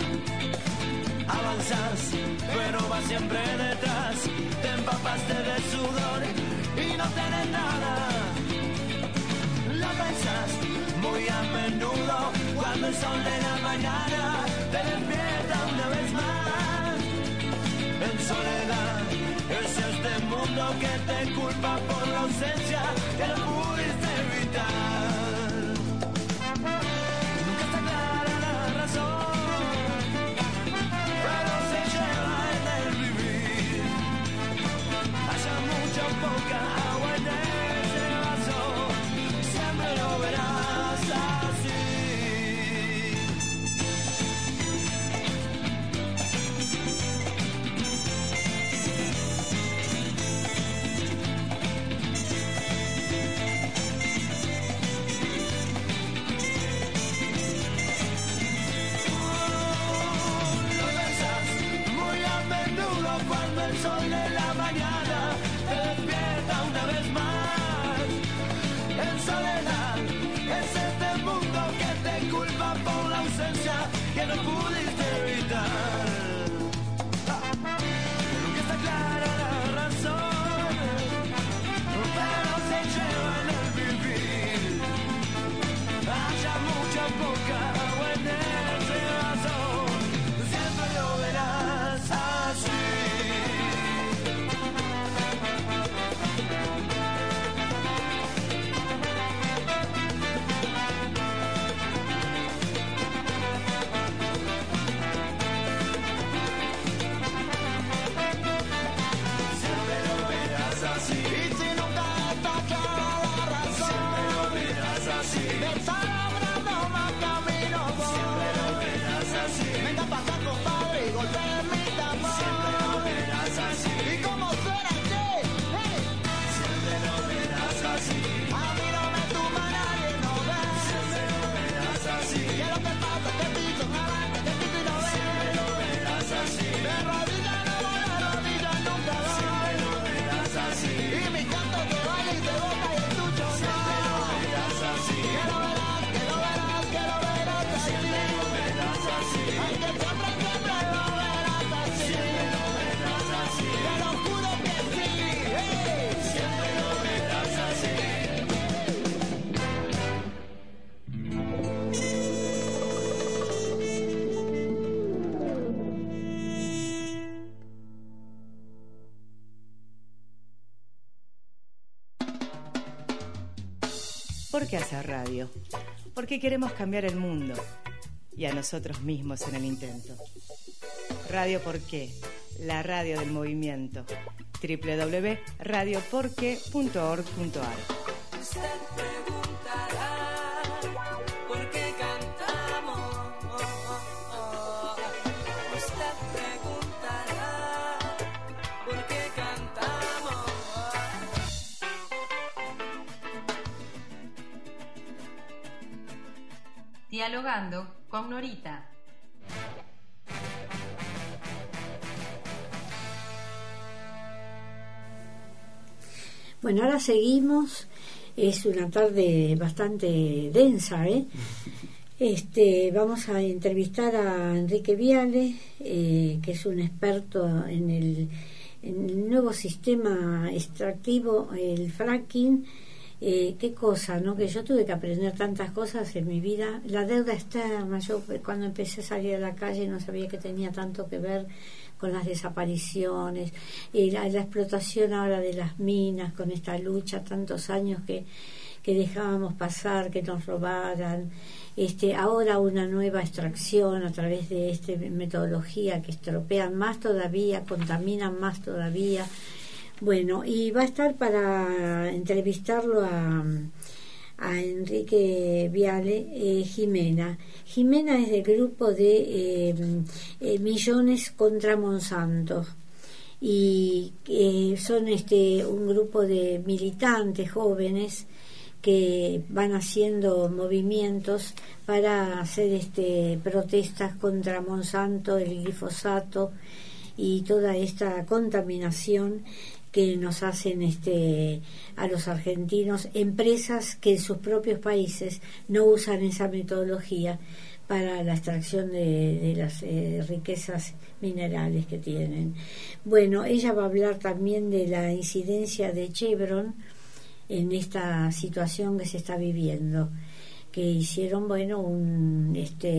Avanzas, pero vas siempre detrás, te empapaste de sudor y no tenés nada. Lo pensás muy a menudo cuando el sol de la mañana te despierta una vez más. En soledad es este mundo que te culpa por la ausencia que no pudiste evitar. Nunca está clara la razón, pero se lleva en el vivir. Haya mucha o poca agua en ese vaso, siempre lo verás así. Lo pensás muy a menudo cuando el sol de la mañana te despierta una vez más. En soledad es este mundo que te culpa por la ausencia que no pudiste evitar. Nunca está clara la razón, pero se lleva en el vivir. Haya mucha o poca agua en ese vaso, siempre lo verás así. Siempre lo verás así. Y si nunca está clara la razón, siempre lo verás así. Me está labrando más camino voy. Siempre lo verás así. Venga pa' acá, compadre, y golpea mi tambor. Siempre lo verás así. Y como suena así, hey. Siempre lo verás así. A mí no me tumba nadie, no ves. Siempre lo verás así. ¿Qué es lo que pasa? Te piso, nada, te piso y no ves. Siempre lo verás así. De rodillas no voy, de rodillas nunca voy. Siempre lo verás así. Y mi canto que baila y se bota y el tuyo no. Siempre lo verás así. Que lo verás, que lo verás, que lo verás así. Siempre lo verás así. Ay, que siempre, siempre lo verás así. Siempre lo verás así. Te lo juro que sí, hey. Siempre lo verás así. ¿Por qué hacer radio? Porque queremos cambiar el mundo y a nosotros mismos en el intento. Radio Por Qué, la radio del movimiento. www.radioporqué.org.ar. Usted preguntará por qué cantamos. Usted preguntará por qué cantamos. Dialogando con Norita. Bueno, ahora seguimos. Es una tarde bastante densa, ¿eh? Vamos a entrevistar a Enrique Viale, que es un experto en el nuevo sistema extractivo, el fracking. Qué cosa, ¿no? Que yo tuve que aprender tantas cosas en mi vida. La deuda externa, yo cuando empecé a salir a la calle no sabía que tenía tanto que ver con las desapariciones, la explotación ahora de las minas, con esta lucha, tantos años que dejábamos pasar, que nos robaran. Ahora una nueva extracción a través de esta metodología que estropean más todavía, contaminan más todavía. Bueno, y va a estar para entrevistarlo a Enrique Viale, Jimena. Jimena es del grupo de Millones contra Monsanto y son un grupo de militantes jóvenes que van haciendo movimientos para hacer protestas contra Monsanto, el glifosato y toda esta contaminación que nos hacen a los argentinos, empresas que en sus propios países no usan esa metodología para la extracción de las riquezas minerales que tienen. Bueno, ella va a hablar también de la incidencia de Chevron en esta situación que se está viviendo, que hicieron, bueno, un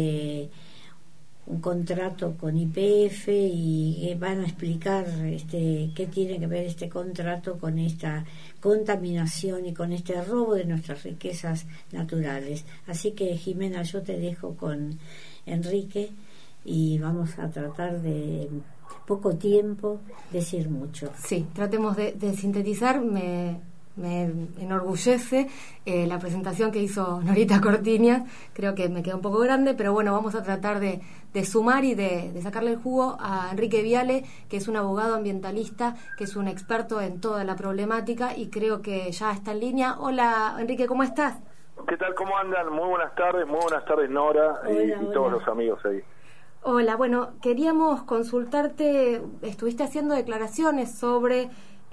contrato con YPF y van a explicar qué tiene que ver este contrato con esta contaminación y con este robo de nuestras riquezas naturales. Así que, Jimena, yo te dejo con Enrique y vamos a tratar de poco tiempo decir mucho. Sí, tratemos de sintetizar. Me enorgullece la presentación que hizo Norita Cortiñas. Creo que me queda un poco grande, pero bueno, vamos a tratar de sumar y de sacarle el jugo a Enrique Viale, que es un abogado ambientalista, que es un experto en toda la problemática y creo que ya está en línea. Hola, Enrique, ¿cómo estás? ¿Qué tal? ¿Cómo andan? Muy buenas tardes Nora. Hola, y todos los amigos ahí. Hola, bueno, queríamos consultarte, estuviste haciendo declaraciones sobre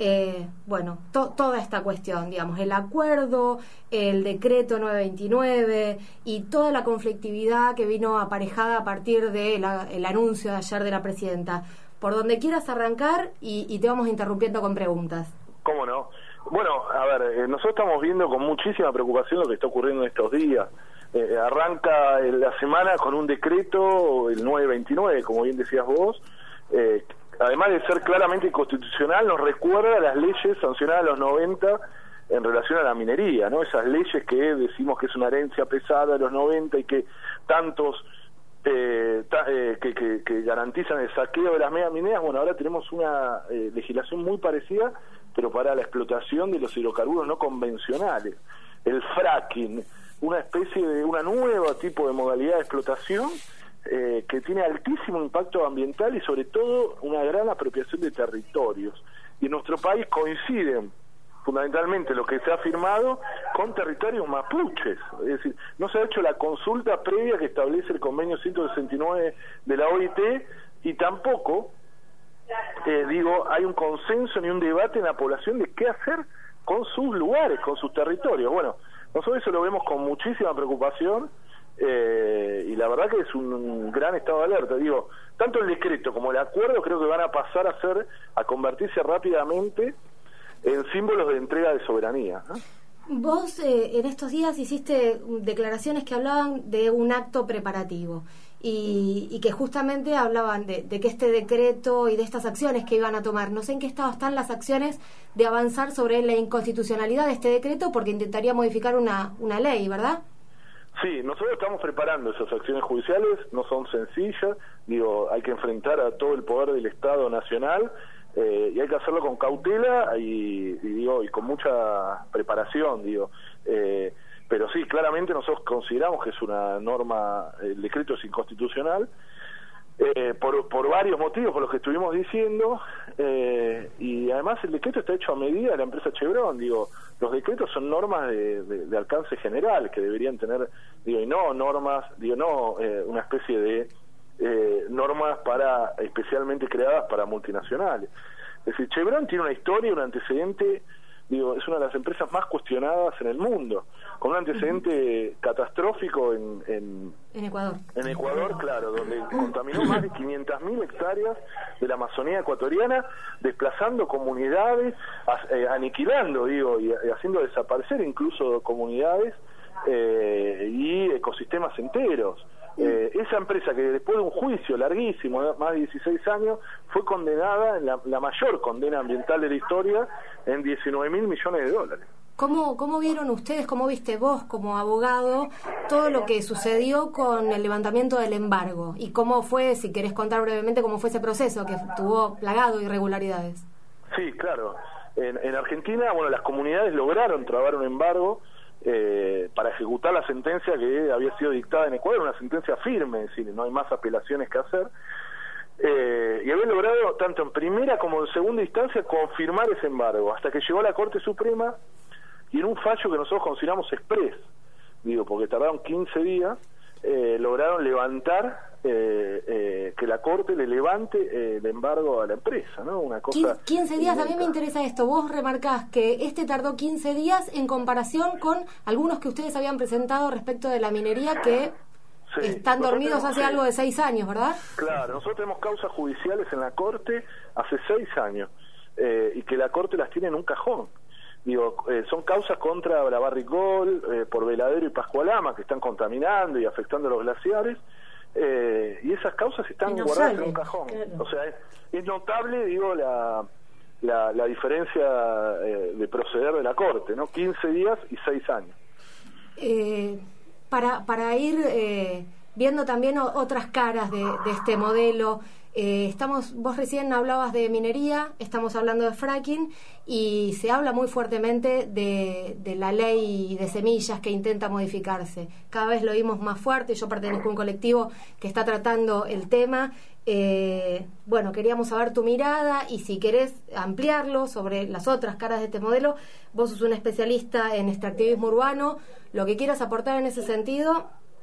toda esta cuestión, digamos, el acuerdo, el decreto 929 y toda la conflictividad que vino aparejada a partir del anuncio de ayer de la presidenta. Por donde quieras arrancar y te vamos interrumpiendo con preguntas. ¿Cómo no? Bueno, a ver, nosotros estamos viendo con muchísima preocupación lo que está ocurriendo en estos días. Arranca la semana con un decreto, el 929, como bien decías vos, además de ser claramente inconstitucional, nos recuerda a las leyes sancionadas en los 90 en relación a la minería, ¿no? Esas leyes que decimos que es una herencia pesada de los 90 y que tantos que garantizan el saqueo de las megamineras. Bueno, ahora tenemos una legislación muy parecida, pero para la explotación de los hidrocarburos no convencionales. El fracking, una especie de una nueva tipo de modalidad de explotación que tiene altísimo impacto ambiental y sobre todo una gran apropiación de territorios. Y en nuestro país coinciden fundamentalmente lo que se ha firmado con territorios mapuches. Es decir, no se ha hecho la consulta previa que establece el convenio 169 de la OIT y tampoco, hay un consenso ni un debate en la población de qué hacer con sus lugares, con sus territorios. Bueno, nosotros eso lo vemos con muchísima preocupación. Y la verdad que es un gran estado de alerta. Tanto el decreto como el acuerdo creo que van a pasar a convertirse rápidamente en símbolos de entrega de soberanía, ¿no? Vos en estos días hiciste declaraciones que hablaban de un acto preparativo y que justamente hablaban de que este decreto y de estas acciones que iban a tomar, no sé en qué estado están las acciones de avanzar sobre la inconstitucionalidad de este decreto, porque intentaría modificar una ley, ¿verdad? Sí, nosotros estamos preparando esas acciones judiciales, no son sencillas, hay que enfrentar a todo el poder del Estado Nacional y hay que hacerlo con cautela y con mucha preparación, pero sí, claramente nosotros consideramos que es una norma, el decreto es inconstitucional, por varios motivos, por los que estuvimos diciendo, y además el decreto está hecho a medida de la empresa Chevron. Los decretos son normas de alcance general que deberían tener, y no normas, una especie de normas especialmente creadas para multinacionales. Es decir, Chevron tiene una historia, un antecedente Digo, es una de las empresas más cuestionadas en el mundo, con un antecedente catastrófico en Ecuador. En Ecuador, claro, donde contaminó más de 500.000 hectáreas de la Amazonía ecuatoriana, desplazando comunidades, aniquilando, digo, y haciendo desaparecer incluso comunidades y ecosistemas enteros. Esa empresa que después de un juicio larguísimo, más de 16 años, fue condenada en la mayor condena ambiental de la historia en $19.000 millones. ¿Cómo vieron ustedes, cómo viste vos como abogado, todo lo que sucedió con el levantamiento del embargo? ¿Y cómo fue, si querés contar brevemente, cómo fue ese proceso que estuvo plagado de irregularidades? Sí, claro. En Argentina, bueno, las comunidades lograron trabar un embargo para ejecutar la sentencia que había sido dictada en Ecuador, una sentencia firme, es decir, no hay más apelaciones que hacer, y había logrado tanto en primera como en segunda instancia confirmar ese embargo, hasta que llegó a la Corte Suprema y en un fallo que nosotros consideramos express, digo, porque tardaron 15 días, lograron levantar, que la Corte le levante el embargo a la empresa, ¿no? Una cosa 15 días, a mí me interesa esto. Vos remarcás que tardó 15 días en comparación con algunos que ustedes habían presentado respecto de la minería que están dormidos hace algo de 6 años, ¿verdad? Claro, nosotros tenemos causas judiciales en la Corte hace 6 años y que la Corte las tiene en un cajón. Digo, son causas contra la Barrick-Gold, por Veladero y Pascualama, que están contaminando y afectando los glaciares, y esas causas están guardadas en un cajón. Claro. O sea, es notable, digo, la diferencia de proceder de la Corte, ¿no? 15 días y 6 años. Para ir viendo también otras caras de este modelo, vos recién hablabas de minería, estamos hablando de fracking y se habla muy fuertemente de la ley de semillas que intenta modificarse. Cada vez lo oímos más fuerte. Yo pertenezco a un colectivo que está tratando el tema. Bueno, queríamos saber tu mirada y si querés ampliarlo sobre las otras caras de este modelo. Vos sos un especialista en extractivismo urbano, lo que quieras aportar en ese sentido.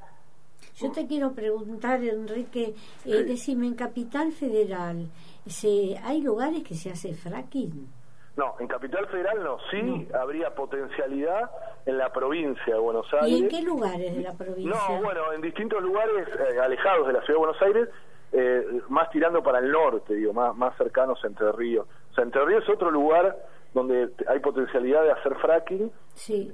Yo te quiero preguntar, Enrique, decime, en Capital Federal, ¿hay lugares que se hace fracking? No, en Capital Federal no, habría potencialidad en la provincia de Buenos Aires. ¿Y en qué lugares de la provincia? No, bueno, en distintos lugares alejados de la ciudad de Buenos Aires, más tirando para el norte, digo, más cercanos a Entre Ríos. O sea, Entre Ríos es otro lugar donde hay potencialidad de hacer fracking. Sí.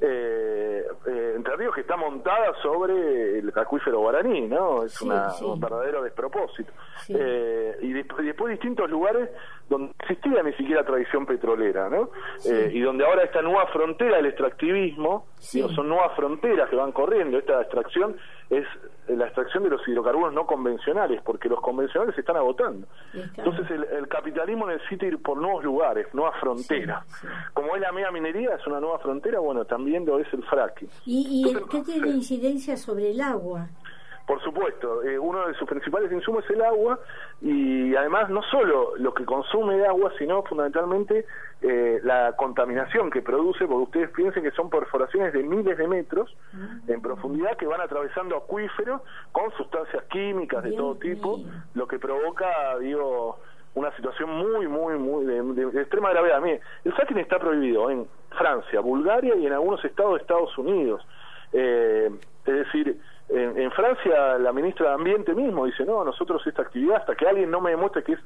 Entre Ríos, que está montada sobre el acuífero guaraní, ¿no? Es un verdadero despropósito. Sí. Y después distintos lugares donde no existía ni siquiera tradición petrolera, ¿no? Sí. Y donde ahora esta nueva frontera del extractivismo, digo, son nuevas fronteras que van corriendo. Esta extracción es la extracción de los hidrocarburos no convencionales, porque los convencionales se están agotando. Entonces el capitalismo necesita ir por nuevos lugares, nuevas fronteras. Sí. Como es la mega minería, es una nueva frontera, bueno, también lo es el fracking. ¿Y qué tiene incidencia sobre el agua? Por supuesto, uno de sus principales insumos es el agua, y además no solo lo que consume de agua, sino fundamentalmente la contaminación que produce, porque ustedes piensen que son perforaciones de miles de metros en profundidad que van atravesando acuíferos con sustancias químicas de todo tipo, lo que provoca, digo, una situación muy de extrema gravedad. Mire, el fracking está prohibido en Francia, Bulgaria y en algunos estados de Estados Unidos. Es decir, en Francia la ministra de Ambiente mismo dice, no, nosotros esta actividad, hasta que alguien no me demuestre que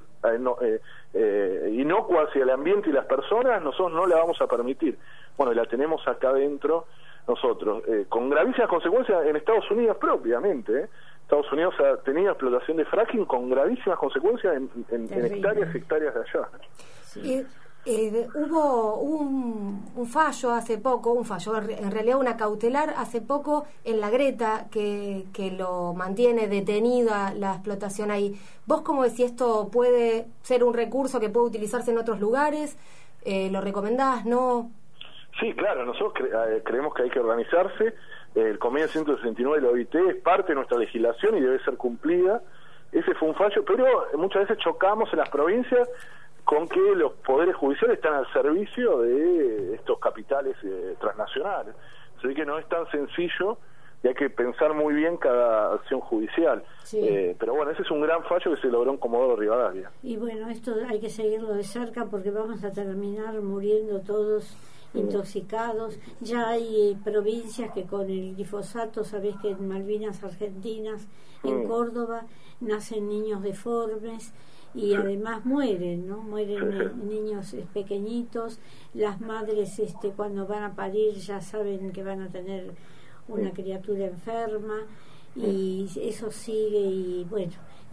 es inocua hacia el ambiente y las personas, nosotros no la vamos a permitir. Bueno, y la tenemos acá adentro nosotros, con gravísimas consecuencias en Estados Unidos propiamente, Estados Unidos ha tenido explotación de fracking con gravísimas consecuencias en hectáreas y hectáreas de allá. Sí. Hubo un fallo hace poco, en realidad una cautelar hace poco en La Greta que lo mantiene detenida la explotación ahí. ¿Vos cómo ves si esto puede ser un recurso que puede utilizarse en otros lugares? ¿Lo recomendás, no? Sí, claro, nosotros creemos que hay que organizarse. El convenio 169 de la OIT es parte de nuestra legislación y debe ser cumplida. Ese fue un fallo, pero muchas veces chocamos en las provincias con que los poderes judiciales están al servicio de estos capitales transnacionales. Así que no es tan sencillo y hay que pensar muy bien cada acción judicial. Sí. Pero bueno, ese es un gran fallo que se logró en Comodoro Rivadavia. Y bueno, esto hay que seguirlo de cerca porque vamos a terminar muriendo todos intoxicados. Ya hay provincias que con el glifosato, sabés que en Malvinas Argentinas, en Córdoba, nacen niños deformes y además mueren, ¿no? Mueren niños pequeñitos. Las madres cuando van a parir ya saben que van a tener una criatura enferma y eso sigue y bueno,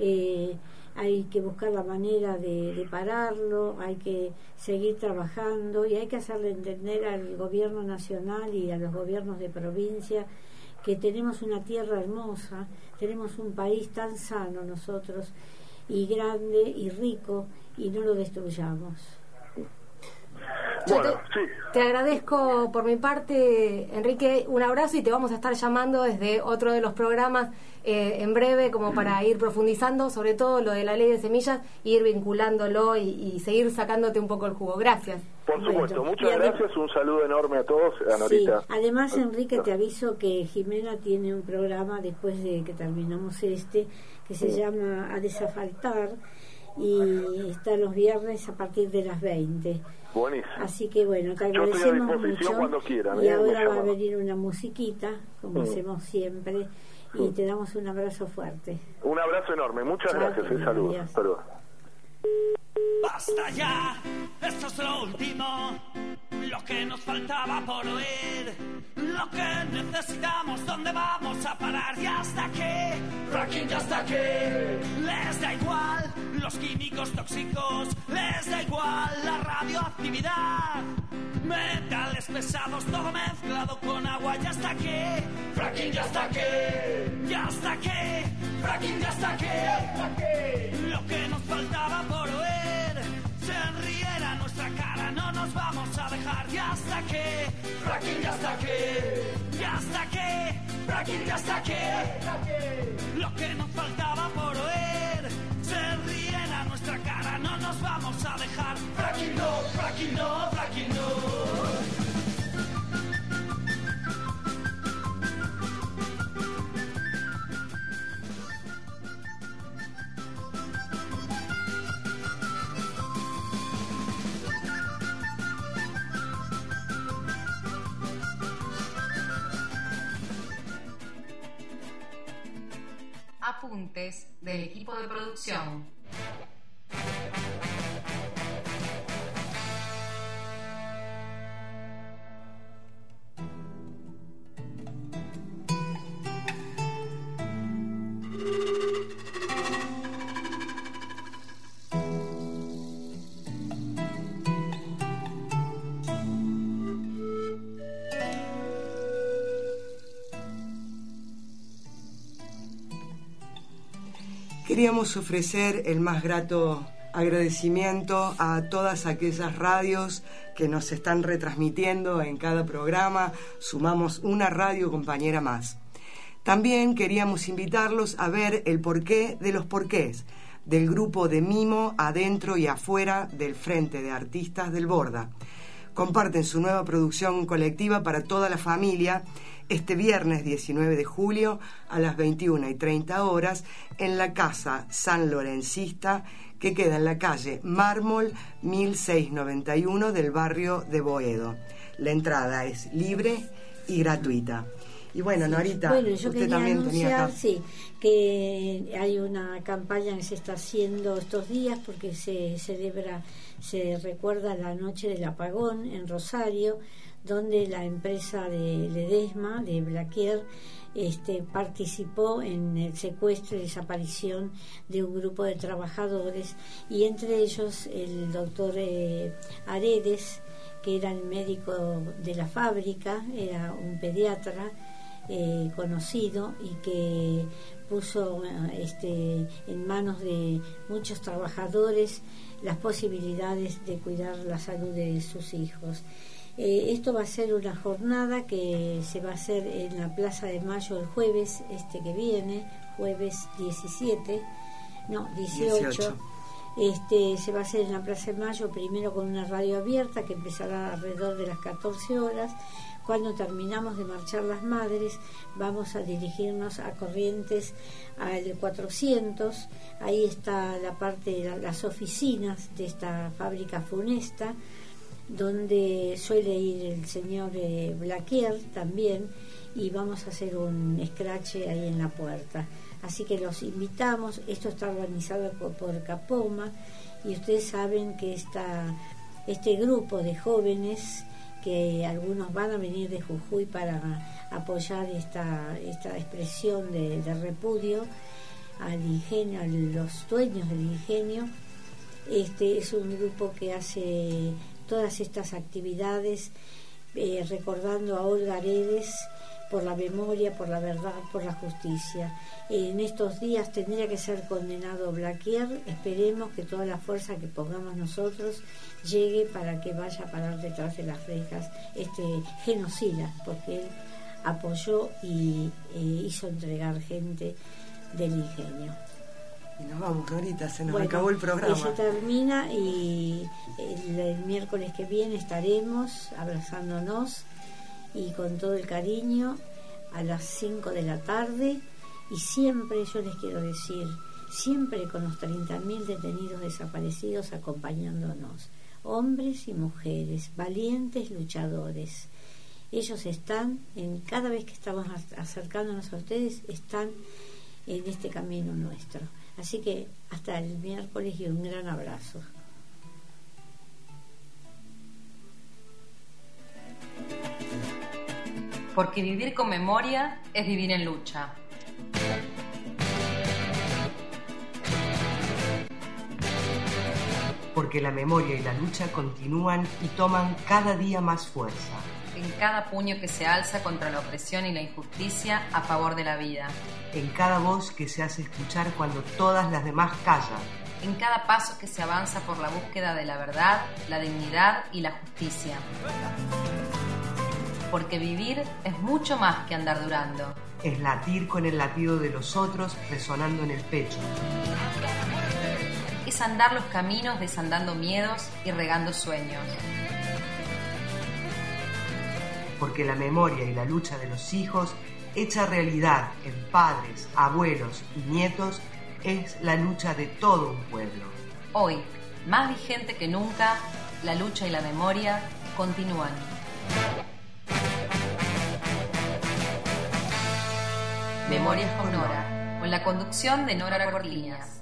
hay que buscar la manera de pararlo, hay que seguir trabajando y hay que hacerle entender al gobierno nacional y a los gobiernos de provincia que tenemos una tierra hermosa, tenemos un país tan sano nosotros y grande y rico y no lo destruyamos. Bueno, te agradezco por mi parte, Enrique, un abrazo y te vamos a estar llamando desde otro de los programas en breve como para ir profundizando sobre todo lo de la ley de semillas e ir vinculándolo y seguir sacándote un poco el jugo. Gracias. Por supuesto, muchas gracias, un saludo enorme a todos, a Norita. Sí. Además, Enrique, te aviso que Jimena tiene un programa después de que terminamos que se llama A Desafaltar y está los viernes a partir de las 20. Buenísimo. Así que bueno, te Yo estoy a agradecemos disposición mucho cuando quieran, y ahora va a venir una musiquita como hacemos siempre y te damos un abrazo fuerte. Un abrazo enorme, muchas gracias, saludos. Hasta luego. Basta ya, esto es lo último, lo que nos faltaba por oír, lo que necesitamos, dónde vamos a parar y hasta qué, fracking ya hasta qué, les da igual los químicos tóxicos, les da igual la radioactividad, metales pesados, todo mezclado con agua y hasta qué, fracking ya hasta qué, ya hasta qué, fracking ya hasta qué, lo que nos faltaba por oír, se riera nuestra cara, no nos vamos a dejar, ya hasta que, fracking ya hasta que, ya hasta que, fracking ya hasta que, lo que nos faltaba por oír, se riera nuestra cara, no nos vamos a dejar, fracking no, fracking no, fracking no. Apuntes del equipo de producción. Queríamos ofrecer el más grato agradecimiento a todas aquellas radios que nos están retransmitiendo en cada programa. Sumamos una radio compañera más. También queríamos invitarlos a ver el porqué de los porqués del grupo de Mimo adentro y afuera del Frente de Artistas del Borda. Comparten su nueva producción colectiva para toda la familia este viernes 19 de julio a las 21:30 horas en la Casa San Lorencista que queda en la calle Mármol 1691 del barrio de Boedo. La entrada es libre y gratuita. Y bueno, Norita, bueno, yo usted quería también anunciar, tenía acá. que hay una campaña que se está haciendo estos días porque se recuerda la noche del apagón en Rosario, donde la empresa de Ledesma, de Blaquier, participó en el secuestro y desaparición de un grupo de trabajadores y entre ellos el doctor Aredes, que era el médico de la fábrica, era un pediatra conocido y que puso en manos de muchos trabajadores las posibilidades de cuidar la salud de sus hijos. Esto va a ser una jornada que se va a hacer en la Plaza de Mayo el jueves que viene, jueves 18. Se va a hacer en la Plaza de Mayo, primero con una radio abierta que empezará alrededor de las 14 horas. Cuando terminamos de marchar las madres, vamos a dirigirnos a Corrientes al 400. Ahí está la parte de las oficinas de esta fábrica funesta, donde suele ir el señor Blaquier también, y vamos a hacer un scratch ahí en la puerta. Así que los invitamos. Esto está organizado por Capoma, y ustedes saben que este grupo de jóvenes, que algunos van a venir de Jujuy para apoyar esta expresión de repudio al ingenio, a los dueños del ingenio. Es un grupo que hace todas estas actividades recordando a Olga Aredes, por la memoria, por la verdad, por la justicia. En estos días tendría que ser condenado Blaquier. Esperemos que toda la fuerza que pongamos nosotros llegue para que vaya a parar detrás de las rejas este genocida, porque él apoyó y hizo entregar gente del ingenio. Y nos vamos, Norita, se nos acabó el programa. Se termina, y el miércoles que viene estaremos abrazándonos y con todo el cariño a las 5 de la tarde, y siempre, yo les quiero decir, siempre con los 30.000 detenidos desaparecidos acompañándonos, hombres y mujeres, valientes luchadores. Ellos están, cada vez que estamos acercándonos a ustedes, están en este camino nuestro. Así que hasta el miércoles, y un gran abrazo. Porque vivir con memoria es vivir en lucha. Porque la memoria y la lucha continúan y toman cada día más fuerza. En cada puño que se alza contra la opresión y la injusticia a favor de la vida. En cada voz que se hace escuchar cuando todas las demás callan. En cada paso que se avanza por la búsqueda de la verdad, la dignidad y la justicia. Porque vivir es mucho más que andar durando. Es latir con el latido de los otros resonando en el pecho. Es andar los caminos desandando miedos y regando sueños. Porque la memoria y la lucha de los hijos, hecha realidad en padres, abuelos y nietos, es la lucha de todo un pueblo. Hoy, más vigente que nunca, la lucha y la memoria continúan. Memorias con Nora, con la conducción de Nora Cortiñas.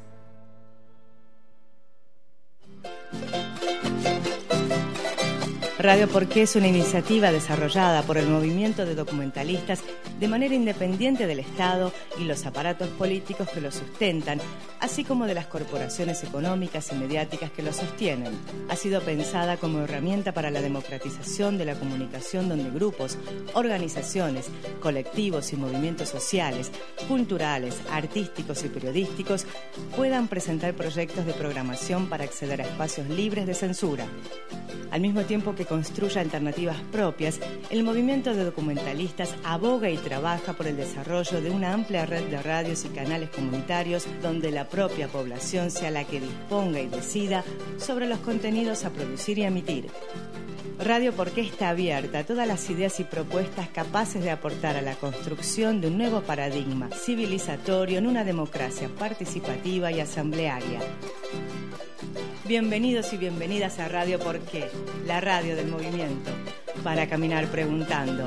Radio Porqué es una iniciativa desarrollada por el movimiento de documentalistas de manera independiente del Estado y los aparatos políticos que lo sustentan, así como de las corporaciones económicas y mediáticas que lo sostienen. Ha sido pensada como herramienta para la democratización de la comunicación, donde grupos, organizaciones, colectivos y movimientos sociales, culturales, artísticos y periodísticos puedan presentar proyectos de programación para acceder a espacios libres de censura. Al mismo tiempo que construya alternativas propias, el movimiento de documentalistas aboga y trabaja por el desarrollo de una amplia red de radios y canales comunitarios donde la propia población sea la que disponga y decida sobre los contenidos a producir y a emitir. Radio Porqué está abierta a todas las ideas y propuestas capaces de aportar a la construcción de un nuevo paradigma civilizatorio en una democracia participativa y asamblearia. Bienvenidos y bienvenidas a Radio Porqué, la radio del movimiento, para caminar preguntando.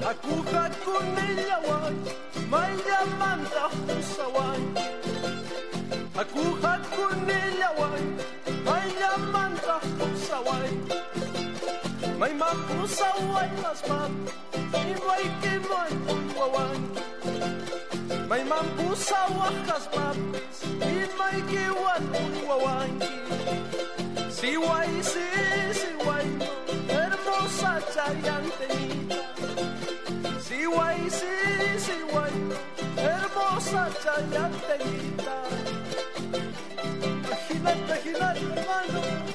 Siwai, siwai, hermosa chayantenita. Siwai, siwai, hermosa chayantenita. Imagínate, hermano.